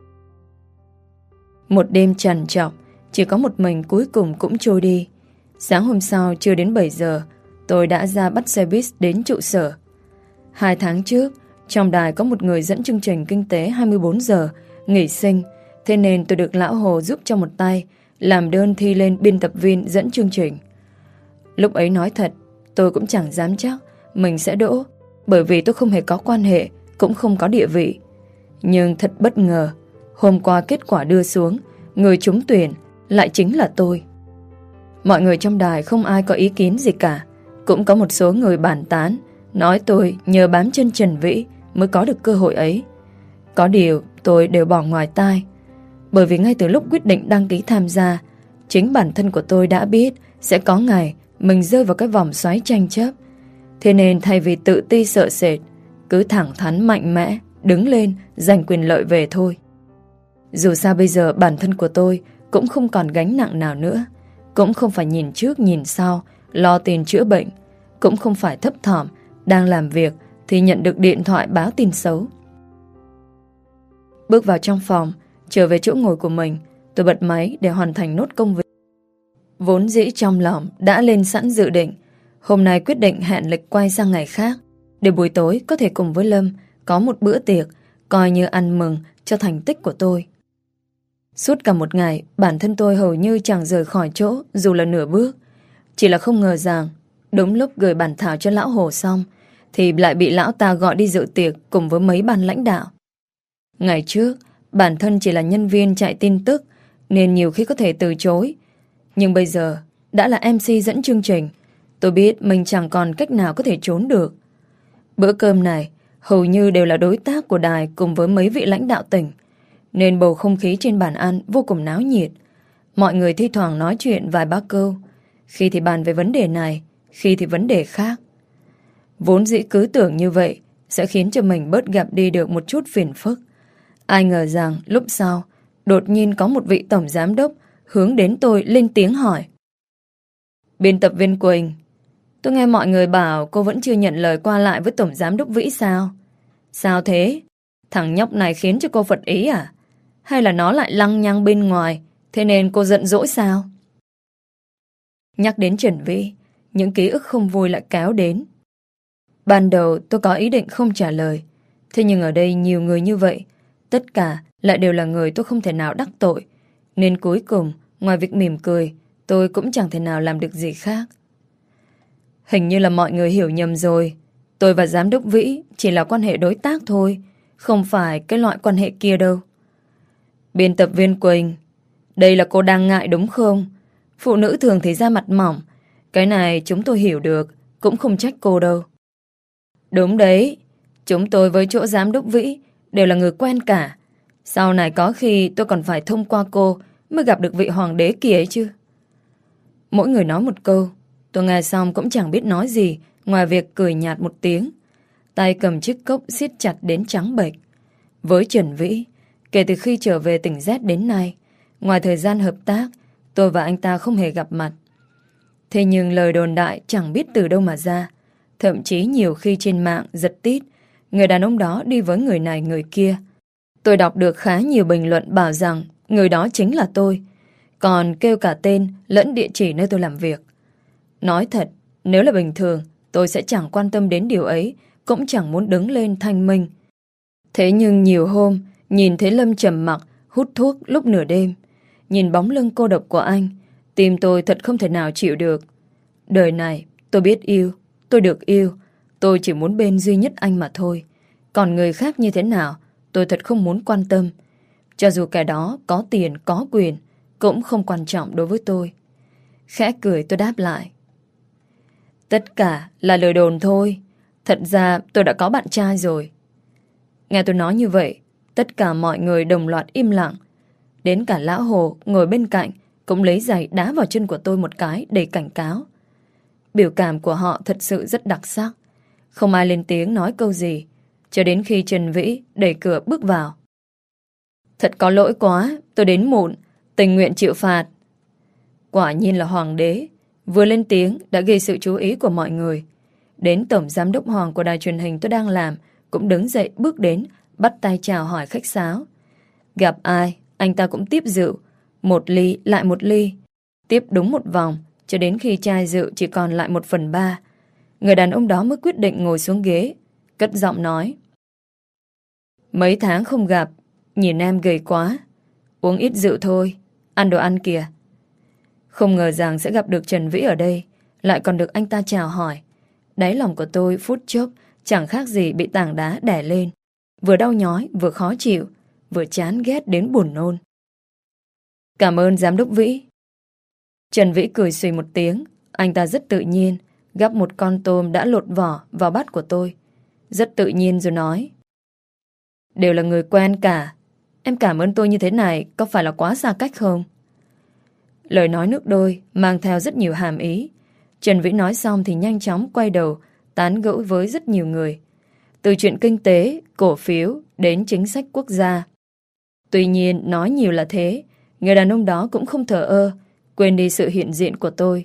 Một đêm trằn trọc, chỉ có một mình cuối cùng cũng trôi đi. Sáng hôm sau chưa đến bảy giờ, tôi đã ra bắt xe buýt đến trụ sở. Hai tháng trước, trong đài có một người dẫn chương trình kinh tế hai mươi bốn giờ nghỉ sinh, thế nên tôi được lão Hồ giúp cho một tay làm đơn thi lên biên tập viên dẫn chương trình. Lúc ấy nói thật, tôi cũng chẳng dám chắc mình sẽ đỗ, bởi vì tôi không hề có quan hệ, cũng không có địa vị. Nhưng thật bất ngờ, hôm qua kết quả đưa xuống, người trúng tuyển lại chính là tôi. Mọi người trong đài không ai có ý kiến gì cả. Cũng có một số người bàn tán, nói tôi nhờ bám chân Trần Vĩ mới có được cơ hội ấy. Có điều tôi đều bỏ ngoài tai, bởi vì ngay từ lúc quyết định đăng ký tham gia, chính bản thân của tôi đã biết sẽ có ngày mình rơi vào cái vòng xoáy tranh chấp. Thế nên thay vì tự ti sợ sệt, cứ thẳng thắn mạnh mẽ đứng lên giành quyền lợi về thôi. Dù sao bây giờ bản thân của tôi cũng không còn gánh nặng nào nữa, cũng không phải nhìn trước nhìn sau lo tiền chữa bệnh, cũng không phải thấp thỏm đang làm việc thì nhận được điện thoại báo tin xấu. Bước vào trong phòng, trở về chỗ ngồi của mình, tôi bật máy để hoàn thành nốt công việc. Vốn dĩ trong lòng đã lên sẵn dự định, hôm nay quyết định hẹn lịch quay sang ngày khác, để buổi tối có thể cùng với Lâm có một bữa tiệc, coi như ăn mừng cho thành tích của tôi. Suốt cả một ngày, bản thân tôi hầu như chẳng rời khỏi chỗ dù là nửa bước. Chỉ là không ngờ rằng đúng lúc gửi bản thảo cho lão Hồ xong thì lại bị lão ta gọi đi dự tiệc cùng với mấy ban lãnh đạo. Ngày trước, bản thân chỉ là nhân viên chạy tin tức nên nhiều khi có thể từ chối. Nhưng bây giờ, đã là em xê dẫn chương trình, tôi biết mình chẳng còn cách nào có thể trốn được. Bữa cơm này hầu như đều là đối tác của đài cùng với mấy vị lãnh đạo tỉnh, nên bầu không khí trên bàn ăn vô cùng náo nhiệt. Mọi người thi thoảng nói chuyện vài ba câu, khi thì bàn về vấn đề này, khi thì vấn đề khác. Vốn dĩ cứ tưởng như vậy sẽ khiến cho mình bớt gặp đi được một chút phiền phức. Ai ngờ rằng lúc sau, đột nhiên có một vị tổng giám đốc hướng đến tôi lên tiếng hỏi: Biên tập viên Quỳnh, tôi nghe mọi người bảo cô vẫn chưa nhận lời qua lại với tổng giám đốc Vĩ sao? Sao thế? Thằng nhóc này khiến cho cô phật ý à? Hay là nó lại lăng nhăng bên ngoài, thế nên cô giận dỗi sao? Nhắc đến Trần Vĩ, những ký ức không vui lại kéo đến. Ban đầu tôi có ý định không trả lời, thế nhưng ở đây nhiều người như vậy, tất cả lại đều là người tôi không thể nào đắc tội, nên cuối cùng Ngoài việc mỉm cười, tôi cũng chẳng thể nào làm được gì khác. Hình như là mọi người hiểu nhầm rồi. Tôi và giám đốc Vĩ chỉ là quan hệ đối tác thôi, không phải cái loại quan hệ kia đâu. Biên tập viên Quỳnh, đây là cô đang ngại đúng không? Phụ nữ thường thì da mặt mỏng. Cái này chúng tôi hiểu được, cũng không trách cô đâu. Đúng đấy, chúng tôi với chỗ giám đốc Vĩ đều là người quen cả. Sau này có khi tôi còn phải thông qua cô mới gặp được vị hoàng đế kia ấy chứ. Mỗi người nói một câu, tôi nghe xong cũng chẳng biết nói gì ngoài việc cười nhạt một tiếng. Tay cầm chiếc cốc siết chặt đến trắng bệch. Với Trần Vĩ, kể từ khi trở về tỉnh Z đến nay, ngoài thời gian hợp tác, tôi và anh ta không hề gặp mặt. Thế nhưng lời đồn đại chẳng biết từ đâu mà ra. Thậm chí nhiều khi trên mạng giật tít, người đàn ông đó đi với người này người kia. Tôi đọc được khá nhiều bình luận bảo rằng người đó chính là tôi, còn kêu cả tên lẫn địa chỉ nơi tôi làm việc. Nói thật, nếu là bình thường, tôi sẽ chẳng quan tâm đến điều ấy, cũng chẳng muốn đứng lên thanh minh. Thế nhưng nhiều hôm, nhìn thấy Lâm trầm mặc hút thuốc lúc nửa đêm, nhìn bóng lưng cô độc của anh, tim tôi thật không thể nào chịu được. Đời này, tôi biết yêu, tôi được yêu, tôi chỉ muốn bên duy nhất anh mà thôi. Còn người khác như thế nào, tôi thật không muốn quan tâm. Cho dù kẻ đó có tiền, có quyền, cũng không quan trọng đối với tôi. Khẽ cười tôi đáp lại. Tất cả là lời đồn thôi. Thật ra tôi đã có bạn trai rồi. Nghe tôi nói như vậy, tất cả mọi người đồng loạt im lặng. Đến cả lão Hồ ngồi bên cạnh cũng lấy giày đá vào chân của tôi một cái đầy cảnh cáo. Biểu cảm của họ thật sự rất đặc sắc. Không ai lên tiếng nói câu gì, cho đến khi Trần Vĩ đẩy cửa bước vào. Thật có lỗi quá, tôi đến muộn, tình nguyện chịu phạt. Quả nhiên là hoàng đế, vừa lên tiếng đã gây sự chú ý của mọi người. Đến tổng giám đốc Hoàng của đài truyền hình tôi đang làm cũng đứng dậy bước đến, bắt tay chào hỏi khách sáo. Gặp ai, anh ta cũng tiếp rượu, một ly lại một ly. Tiếp đúng một vòng, cho đến khi chai rượu chỉ còn lại một phần ba. Người đàn ông đó mới quyết định ngồi xuống ghế, cất giọng nói. Mấy tháng không gặp, nhìn em gầy quá. Uống ít rượu thôi, ăn đồ ăn kìa. Không ngờ rằng sẽ gặp được Trần Vĩ ở đây, lại còn được anh ta chào hỏi. Đáy lòng của tôi phút chốc chẳng khác gì bị tảng đá đè lên. Vừa đau nhói, vừa khó chịu, vừa chán ghét đến buồn nôn. Cảm ơn giám đốc Vĩ. Trần Vĩ cười xùy một tiếng. Anh ta rất tự nhiên gắp một con tôm đã lột vỏ vào bát của tôi. Rất tự nhiên rồi nói. Đều là người quen cả. Em cảm ơn tôi như thế này có phải là quá xa cách không? Lời nói nước đôi mang theo rất nhiều hàm ý. Trần Vĩ nói xong thì nhanh chóng quay đầu tán gẫu với rất nhiều người. Từ chuyện kinh tế, cổ phiếu đến chính sách quốc gia. Tuy nhiên nói nhiều là thế, người đàn ông đó cũng không thờ ơ, quên đi sự hiện diện của tôi.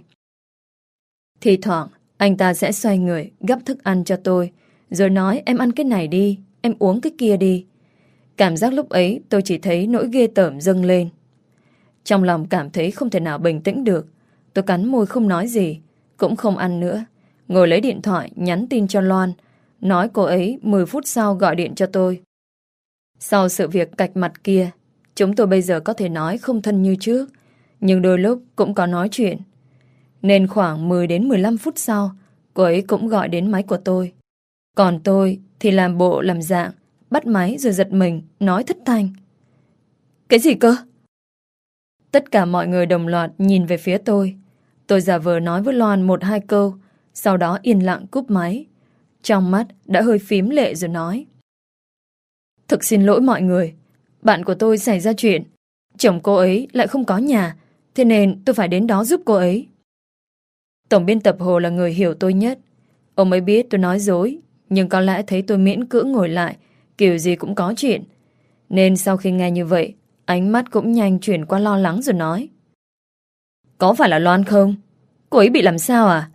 Thì thoảng anh ta sẽ xoay người gắp thức ăn cho tôi, rồi nói em ăn cái này đi, em uống cái kia đi. Cảm giác lúc ấy tôi chỉ thấy nỗi ghê tởm dâng lên. Trong lòng cảm thấy không thể nào bình tĩnh được. Tôi cắn môi không nói gì, cũng không ăn nữa. Ngồi lấy điện thoại nhắn tin cho Loan, nói cô ấy mười phút sau gọi điện cho tôi. Sau sự việc cạch mặt kia, chúng tôi bây giờ có thể nói không thân như trước, nhưng đôi lúc cũng có nói chuyện. Nên khoảng mười đến mười lăm phút sau, cô ấy cũng gọi đến máy của tôi. Còn tôi thì làm bộ làm dạng, bắt máy rồi giật mình, nói thất thanh. Cái gì cơ? Tất cả mọi người đồng loạt nhìn về phía tôi. Tôi giả vờ nói với Loan một hai câu, sau đó yên lặng cúp máy. Trong mắt đã hơi phím lệ rồi nói. Thực xin lỗi mọi người, bạn của tôi xảy ra chuyện. Chồng cô ấy lại không có nhà, thế nên tôi phải đến đó giúp cô ấy. Tổng biên tập Hồ là người hiểu tôi nhất. Ông ấy biết tôi nói dối, nhưng có lẽ thấy tôi miễn cưỡng ngồi lại, kiểu gì cũng có chuyện. Nên sau khi nghe như vậy, ánh mắt cũng nhanh chuyển qua lo lắng rồi nói. Có phải là Loan không? Cô ấy bị làm sao à?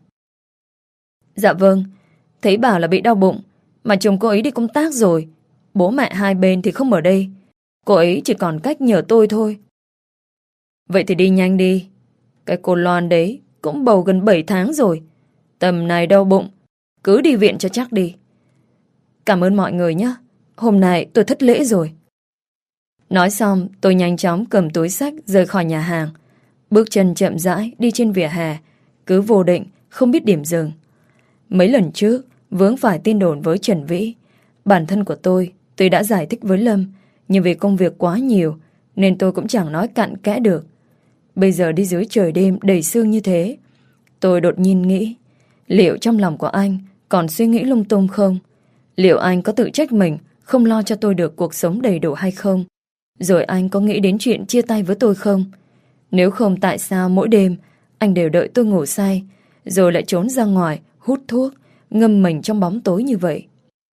Dạ vâng, thấy bảo là bị đau bụng, mà chồng cô ấy đi công tác rồi. Bố mẹ hai bên thì không ở đây. Cô ấy chỉ còn cách nhờ tôi thôi. Vậy thì đi nhanh đi. Cái cô Loan đấy cũng bầu gần bảy tháng rồi. Tầm này đau bụng, cứ đi viện cho chắc đi. Cảm ơn mọi người nhé. Hôm nay tôi thất lễ rồi. Nói xong tôi nhanh chóng cầm túi xách rời khỏi nhà hàng. Bước chân chậm rãi đi trên vỉa hè, cứ vô định, không biết điểm dừng. Mấy lần trước, vướng phải tin đồn với Trần Vĩ. Bản thân của tôi, tuy đã giải thích với Lâm, nhưng vì công việc quá nhiều, nên tôi cũng chẳng nói cặn kẽ được. Bây giờ đi dưới trời đêm đầy sương như thế, tôi đột nhiên nghĩ, liệu trong lòng của anh còn suy nghĩ lung tung không? Liệu anh có tự trách mình không lo cho tôi được cuộc sống đầy đủ hay không? Rồi anh có nghĩ đến chuyện chia tay với tôi không? Nếu không, tại sao mỗi đêm anh đều đợi tôi ngủ say, rồi lại trốn ra ngoài hút thuốc, ngâm mình trong bóng tối như vậy?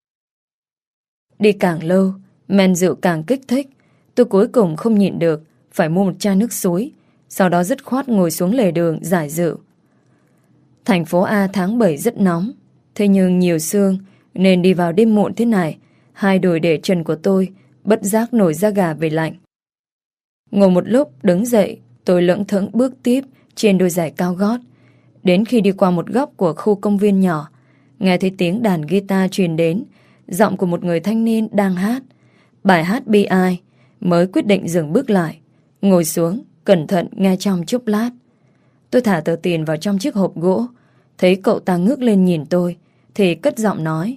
Đi càng lâu, men rượu càng kích thích. Tôi cuối cùng không nhịn được, phải mua một chai nước suối, sau đó dứt khoát ngồi xuống lề đường giải rượu. Thành phố A tháng bảy rất nóng, thế nhưng nhiều sương, nên đi vào đêm muộn thế này, hai đùi để trần của tôi bất giác nổi da gà vì lạnh. Ngồi một lúc đứng dậy, tôi lững thững bước tiếp trên đôi giày cao gót. Đến khi đi qua một góc của khu công viên nhỏ, nghe thấy tiếng đàn guitar truyền đến, giọng của một người thanh niên đang hát bài hát bi ai, mới quyết định dừng bước lại, ngồi xuống cẩn thận nghe trong chốc lát. Tôi thả tờ tiền vào trong chiếc hộp gỗ, thấy cậu ta ngước lên nhìn tôi thì cất giọng nói: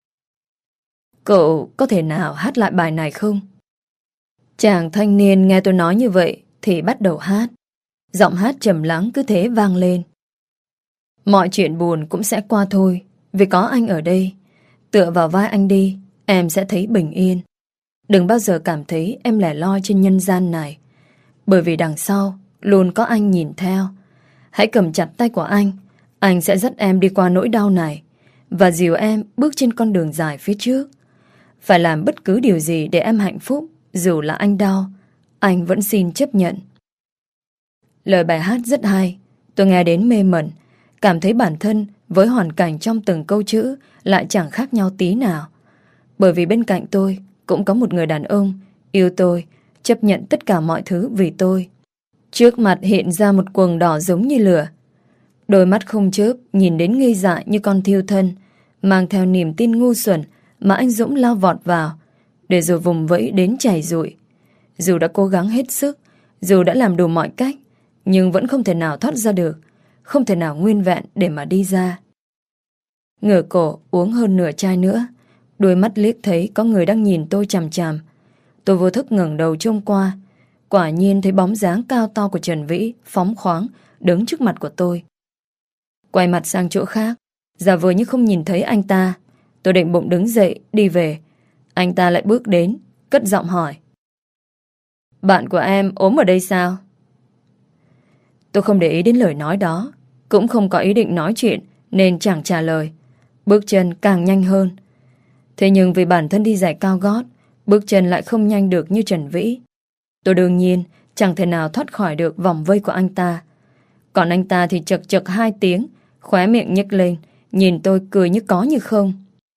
"Cậu có thể nào hát lại bài này không?" Chàng thanh niên nghe tôi nói như vậy thì bắt đầu hát. Giọng hát trầm lắng cứ thế vang lên: "Mọi chuyện buồn cũng sẽ qua thôi, vì có anh ở đây. Tựa vào vai anh đi, em sẽ thấy bình yên. Đừng bao giờ cảm thấy em lẻ loi trên nhân gian này, bởi vì đằng sau luôn có anh nhìn theo. Hãy cầm chặt tay của anh, anh sẽ dắt em đi qua nỗi đau này và dìu em bước trên con đường dài phía trước. Phải làm bất cứ điều gì để em hạnh phúc, dù là anh đau, anh vẫn xin chấp nhận." Lời bài hát rất hay, tôi nghe đến mê mẩn, cảm thấy bản thân với hoàn cảnh trong từng câu chữ lại chẳng khác nhau tí nào. Bởi vì bên cạnh tôi cũng có một người đàn ông yêu tôi, chấp nhận tất cả mọi thứ vì tôi. Trước mặt hiện ra một quầng đỏ giống như lửa. Đôi mắt không chớp nhìn đến ngây dại như con thiêu thân, mang theo niềm tin ngu xuẩn mà anh Dũng lao vọt vào, để rồi vùng vẫy đến chảy rụi. Dù đã cố gắng hết sức, dù đã làm đủ mọi cách, nhưng vẫn không thể nào thoát ra được, không thể nào nguyên vẹn để mà đi ra. Ngửa cổ uống hơn nửa chai nữa, đôi mắt liếc thấy có người đang nhìn tôi chằm chằm. Tôi vô thức ngẩng đầu trông qua, quả nhiên thấy bóng dáng cao to của Trần Vĩ phóng khoáng đứng trước mặt của tôi. Quay mặt sang chỗ khác, giả vờ như không nhìn thấy anh ta. Tôi định bụng đứng dậy đi về, anh ta lại bước đến, cất giọng hỏi: "Bạn của em ốm ở đây sao?" Tôi không để ý đến lời nói đó, cũng không có ý định nói chuyện nên chẳng trả lời, bước chân càng nhanh hơn. Thế nhưng vì bản thân đi giày cao gót, bước chân lại không nhanh được như Trần Vĩ. Tôi đương nhiên chẳng thể nào thoát khỏi được vòng vây của anh ta. Còn anh ta thì chật chật hai tiếng, khóe miệng nhếch lên, nhìn tôi cười như có như không.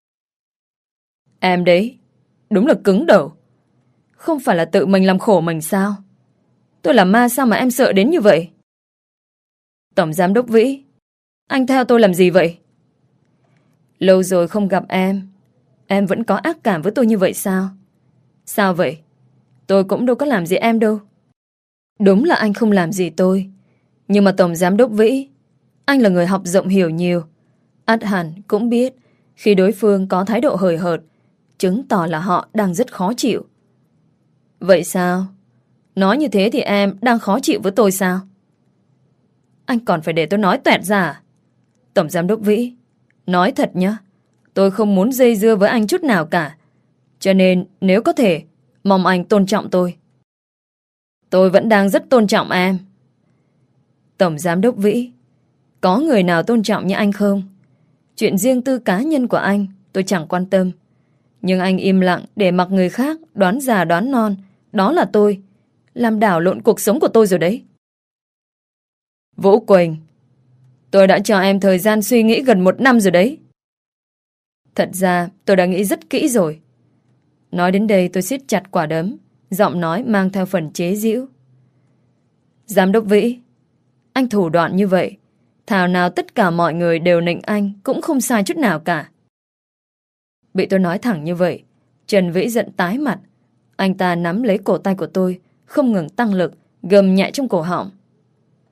"Em đấy, đúng là cứng đầu. Không phải là tự mình làm khổ mình sao? Tôi là ma sao mà em sợ đến như vậy?" "Tổng giám đốc Vĩ, anh theo tôi làm gì vậy?" "Lâu rồi không gặp em, em vẫn có ác cảm với tôi như vậy sao?" "Sao vậy? Tôi cũng đâu có làm gì em đâu." "Đúng là anh không làm gì tôi, nhưng mà Tổng giám đốc Vĩ, anh là người học rộng hiểu nhiều, ắt hẳn cũng biết khi đối phương có thái độ hời hợt, chứng tỏ là họ đang rất khó chịu." "Vậy sao? Nói như thế thì em đang khó chịu với tôi sao?" "Anh còn phải để tôi nói toẹt ra à? Tổng giám đốc Vĩ, nói thật nhá, tôi không muốn dây dưa với anh chút nào cả. Cho nên nếu có thể, mong anh tôn trọng tôi." "Tôi vẫn đang rất tôn trọng em." "Tổng giám đốc Vĩ, có người nào tôn trọng như anh không? Chuyện riêng tư cá nhân của anh tôi chẳng quan tâm, nhưng anh im lặng để mặc người khác đoán già đoán non, đó là tôi, làm đảo lộn cuộc sống của tôi rồi đấy." "Vũ Quỳnh, tôi đã cho em thời gian suy nghĩ gần một năm rồi đấy." "Thật ra tôi đã nghĩ rất kỹ rồi." Nói đến đây tôi siết chặt quả đấm, giọng nói mang theo phần chế giễu. "Giám đốc Vĩ, anh thủ đoạn như vậy, thảo nào tất cả mọi người đều nịnh anh cũng không sai chút nào cả." Bị tôi nói thẳng như vậy, Trần Vĩ giận tái mặt. Anh ta nắm lấy cổ tay của tôi, không ngừng tăng lực, gầm nhẹ trong cổ họng.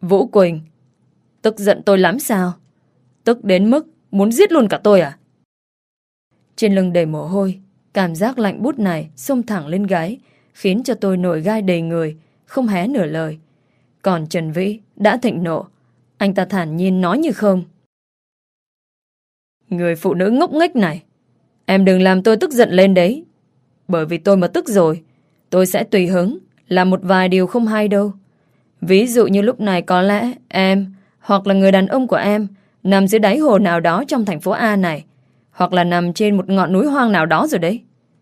Vũ Quỳnh, tức giận tôi lắm sao? Tức đến mức muốn giết luôn cả tôi à? Trên lưng đầy mồ hôi, cảm giác lạnh buốt này xông thẳng lên gáy, khiến cho tôi nổi gai đầy người, không hé nửa lời. Còn Trần Vĩ đã thịnh nộ. Anh ta thản nhiên nói như không. Người phụ nữ ngốc nghếch này, em đừng làm tôi tức giận lên đấy. Bởi vì tôi mà tức rồi, tôi sẽ tùy hứng làm một vài điều không hay đâu. Ví dụ như lúc này có lẽ em hoặc là người đàn ông của em nằm dưới đáy hồ nào đó trong thành phố A này, hoặc là nằm trên một ngọn núi hoang nào đó rồi đấy.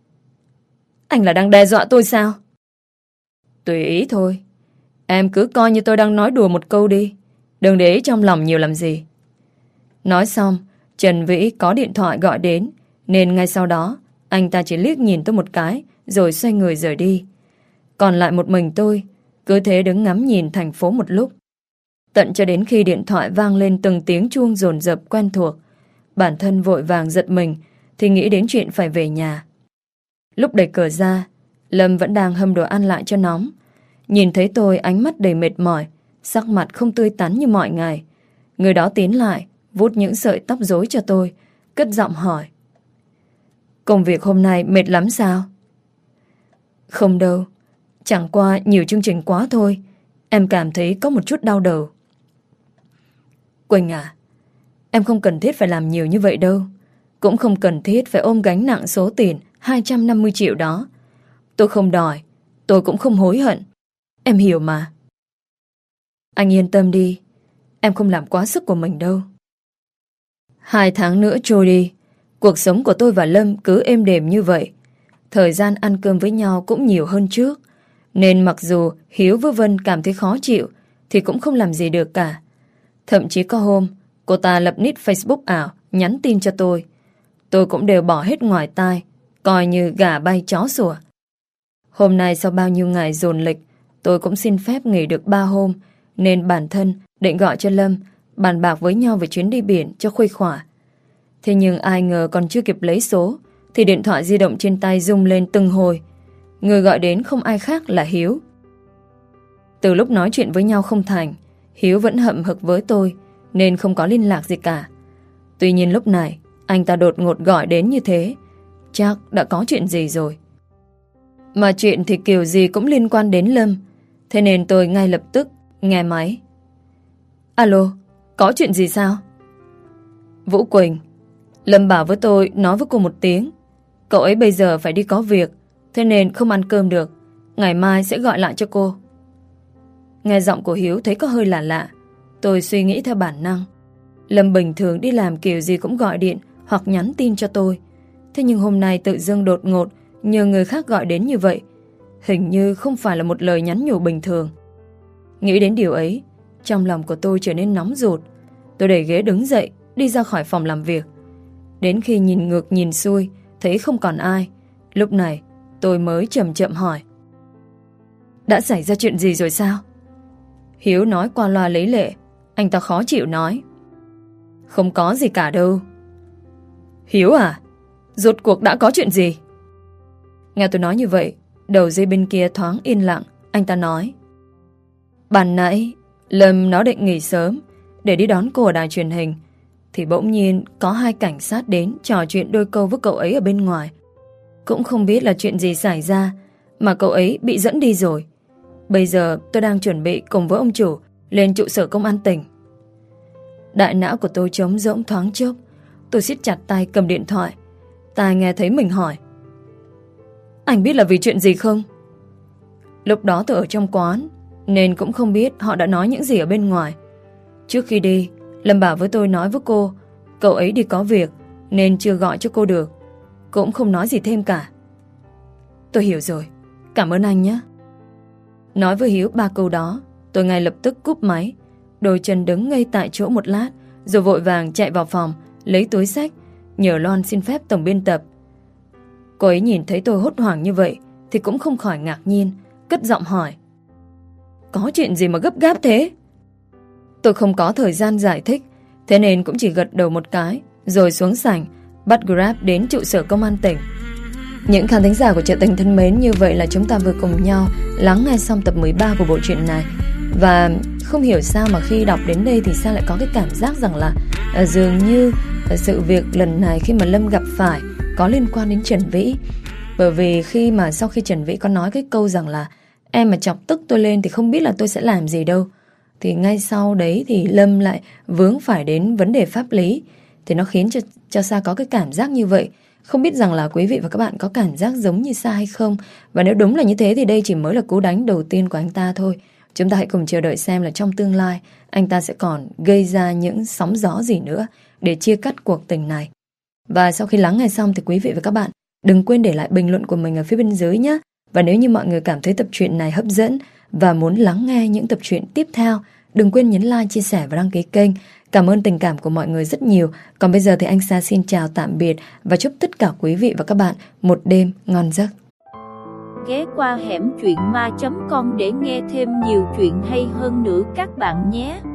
Anh là đang đe dọa tôi sao? Tùy ý thôi. Em cứ coi như tôi đang nói đùa một câu đi. Đừng để ý trong lòng nhiều làm gì. Nói xong, Trần Vĩ có điện thoại gọi đến, nên ngay sau đó anh ta chỉ liếc nhìn tôi một cái rồi xoay người rời đi. Còn lại một mình tôi cứ thế đứng ngắm nhìn thành phố một lúc, tận cho đến khi điện thoại vang lên từng tiếng chuông dồn dập quen thuộc. Bản thân vội vàng giật mình thì nghĩ đến chuyện phải về nhà. Lúc đẩy cửa ra, Lâm vẫn đang hâm đồ ăn lại cho nóng. Nhìn thấy tôi ánh mắt đầy mệt mỏi, sắc mặt không tươi tắn như mọi ngày. Người đó tiến lại, vuốt những sợi tóc rối cho tôi, cất giọng hỏi. Công việc hôm nay mệt lắm sao? Không đâu, chẳng qua nhiều chương trình quá thôi. Em cảm thấy có một chút đau đầu. Quỳnh à, em không cần thiết phải làm nhiều như vậy đâu. Cũng không cần thiết phải ôm gánh nặng số tiền hai trăm năm mươi triệu đó. Tôi không đòi, tôi cũng không hối hận. Em hiểu mà. Anh yên tâm đi, em không làm quá sức của mình đâu. Hai tháng nữa trôi đi, cuộc sống của tôi và Lâm cứ êm đềm như vậy. Thời gian ăn cơm với nhau cũng nhiều hơn trước, nên mặc dù Hiếu với Vân cảm thấy khó chịu thì cũng không làm gì được cả. Thậm chí có hôm cô ta lập nick Facebook ảo nhắn tin cho tôi, tôi cũng đều bỏ hết ngoài tai, coi như gà bay chó sủa. Hôm nay sau bao nhiêu ngày dồn lịch, tôi cũng xin phép nghỉ được ba hôm, nên bản thân định gọi cho Lâm bàn bạc với nhau về chuyến đi biển cho khuây khỏa. Thế nhưng ai ngờ còn chưa kịp lấy số thì điện thoại di động trên tay rung lên từng hồi. Người gọi đến không ai khác là Hiếu. Từ lúc nói chuyện với nhau không thành, Hiếu vẫn hậm hực với tôi nên không có liên lạc gì cả. Tuy nhiên lúc này anh ta đột ngột gọi đến như thế, chắc đã có chuyện gì rồi. Mà chuyện thì kiểu gì cũng liên quan đến Lâm, thế nên tôi ngay lập tức nghe máy. Alo, có chuyện gì sao? Vũ Quỳnh, Lâm bảo với tôi nói với cô một tiếng. Cậu ấy bây giờ phải đi có việc, thế nên không ăn cơm được. Ngày mai sẽ gọi lại cho cô. Nghe giọng của Hiếu thấy có hơi lạ lạ. Tôi suy nghĩ theo bản năng. Lâm bình thường đi làm kiểu gì cũng gọi điện hoặc nhắn tin cho tôi. Thế nhưng hôm nay tự dưng đột ngột nhờ người khác gọi đến như vậy, hình như không phải là một lời nhắn nhủ bình thường. Nghĩ đến điều ấy, trong lòng của tôi trở nên nóng ruột. Tôi đẩy ghế đứng dậy, đi ra khỏi phòng làm việc. Đến khi nhìn ngược nhìn xuôi, thấy không còn ai, lúc này tôi mới chậm chậm hỏi. Đã xảy ra chuyện gì rồi sao? Hiếu nói qua loa lấy lệ. Anh ta khó chịu nói. Không có gì cả đâu. Hiếu à, rốt cuộc đã có chuyện gì? Nghe tôi nói như vậy, đầu dây bên kia thoáng yên lặng. Anh ta nói. Ban nãy Lâm nó định nghỉ sớm để đi đón cô ở đài truyền hình, thì bỗng nhiên có hai cảnh sát đến trò chuyện đôi câu với cậu ấy ở bên ngoài. Cũng không biết là chuyện gì xảy ra mà cậu ấy bị dẫn đi rồi. Bây giờ tôi đang chuẩn bị cùng với ông chủ lên trụ sở công an tỉnh. Đại não của tôi trống rỗng thoáng chốc. Tôi siết chặt tay cầm điện thoại. Tai nghe thấy mình hỏi. Anh biết là vì chuyện gì không? Lúc đó tôi ở trong quán nên cũng không biết họ đã nói những gì ở bên ngoài. Trước khi đi, Lâm bảo với tôi nói với cô cậu ấy đi có việc nên chưa gọi cho cô được. Cũng không nói gì thêm cả. Tôi hiểu rồi, cảm ơn anh nhé. Nói với Hiếu ba câu đó, tôi ngay lập tức cúp máy. Đôi chân đứng ngây tại chỗ một lát, rồi vội vàng chạy vào phòng, lấy túi xách, nhờ Loan xin phép tổng biên tập. Cô ấy nhìn thấy tôi hốt hoảng như vậy thì cũng không khỏi ngạc nhiên, cất giọng hỏi. Có chuyện gì mà gấp gáp thế? Tôi không có thời gian giải thích, thế nên cũng chỉ gật đầu một cái, rồi xuống sảnh, bắt Grab đến trụ sở công an tỉnh. Những khán thính giả của Chợ Tình thân mến, như vậy là chúng ta vừa cùng nhau lắng nghe xong tập mười ba của bộ truyện này. Và không hiểu sao mà khi đọc đến đây thì sao lại có cái cảm giác rằng là à, dường như à, sự việc lần này khi mà Lâm gặp phải có liên quan đến Trần Vĩ. Bởi vì khi mà sau khi Trần Vĩ có nói cái câu rằng là em mà chọc tức tôi lên thì không biết là tôi sẽ làm gì đâu, thì ngay sau đấy thì Lâm lại vướng phải đến vấn đề pháp lý. Thì nó khiến cho, cho Sa có cái cảm giác như vậy. Không biết rằng là quý vị và các bạn có cảm giác giống như Sa hay không. Và nếu đúng là như thế thì đây chỉ mới là cú đánh đầu tiên của anh ta thôi. Chúng ta hãy cùng chờ đợi xem là trong tương lai anh ta sẽ còn gây ra những sóng gió gì nữa để chia cắt cuộc tình này. Và sau khi lắng nghe xong thì quý vị và các bạn đừng quên để lại bình luận của mình ở phía bên dưới nhé. Và nếu như mọi người cảm thấy tập truyện này hấp dẫn và muốn lắng nghe những tập truyện tiếp theo, đừng quên nhấn like, chia sẻ và đăng ký kênh. Cảm ơn tình cảm của mọi người rất nhiều. Còn bây giờ thì anh Sa xin chào tạm biệt và chúc tất cả quý vị và các bạn một đêm ngon giấc. Ghé qua hẻm truyện ma chấm com để nghe thêm nhiều chuyện hay hơn nữa các bạn nhé.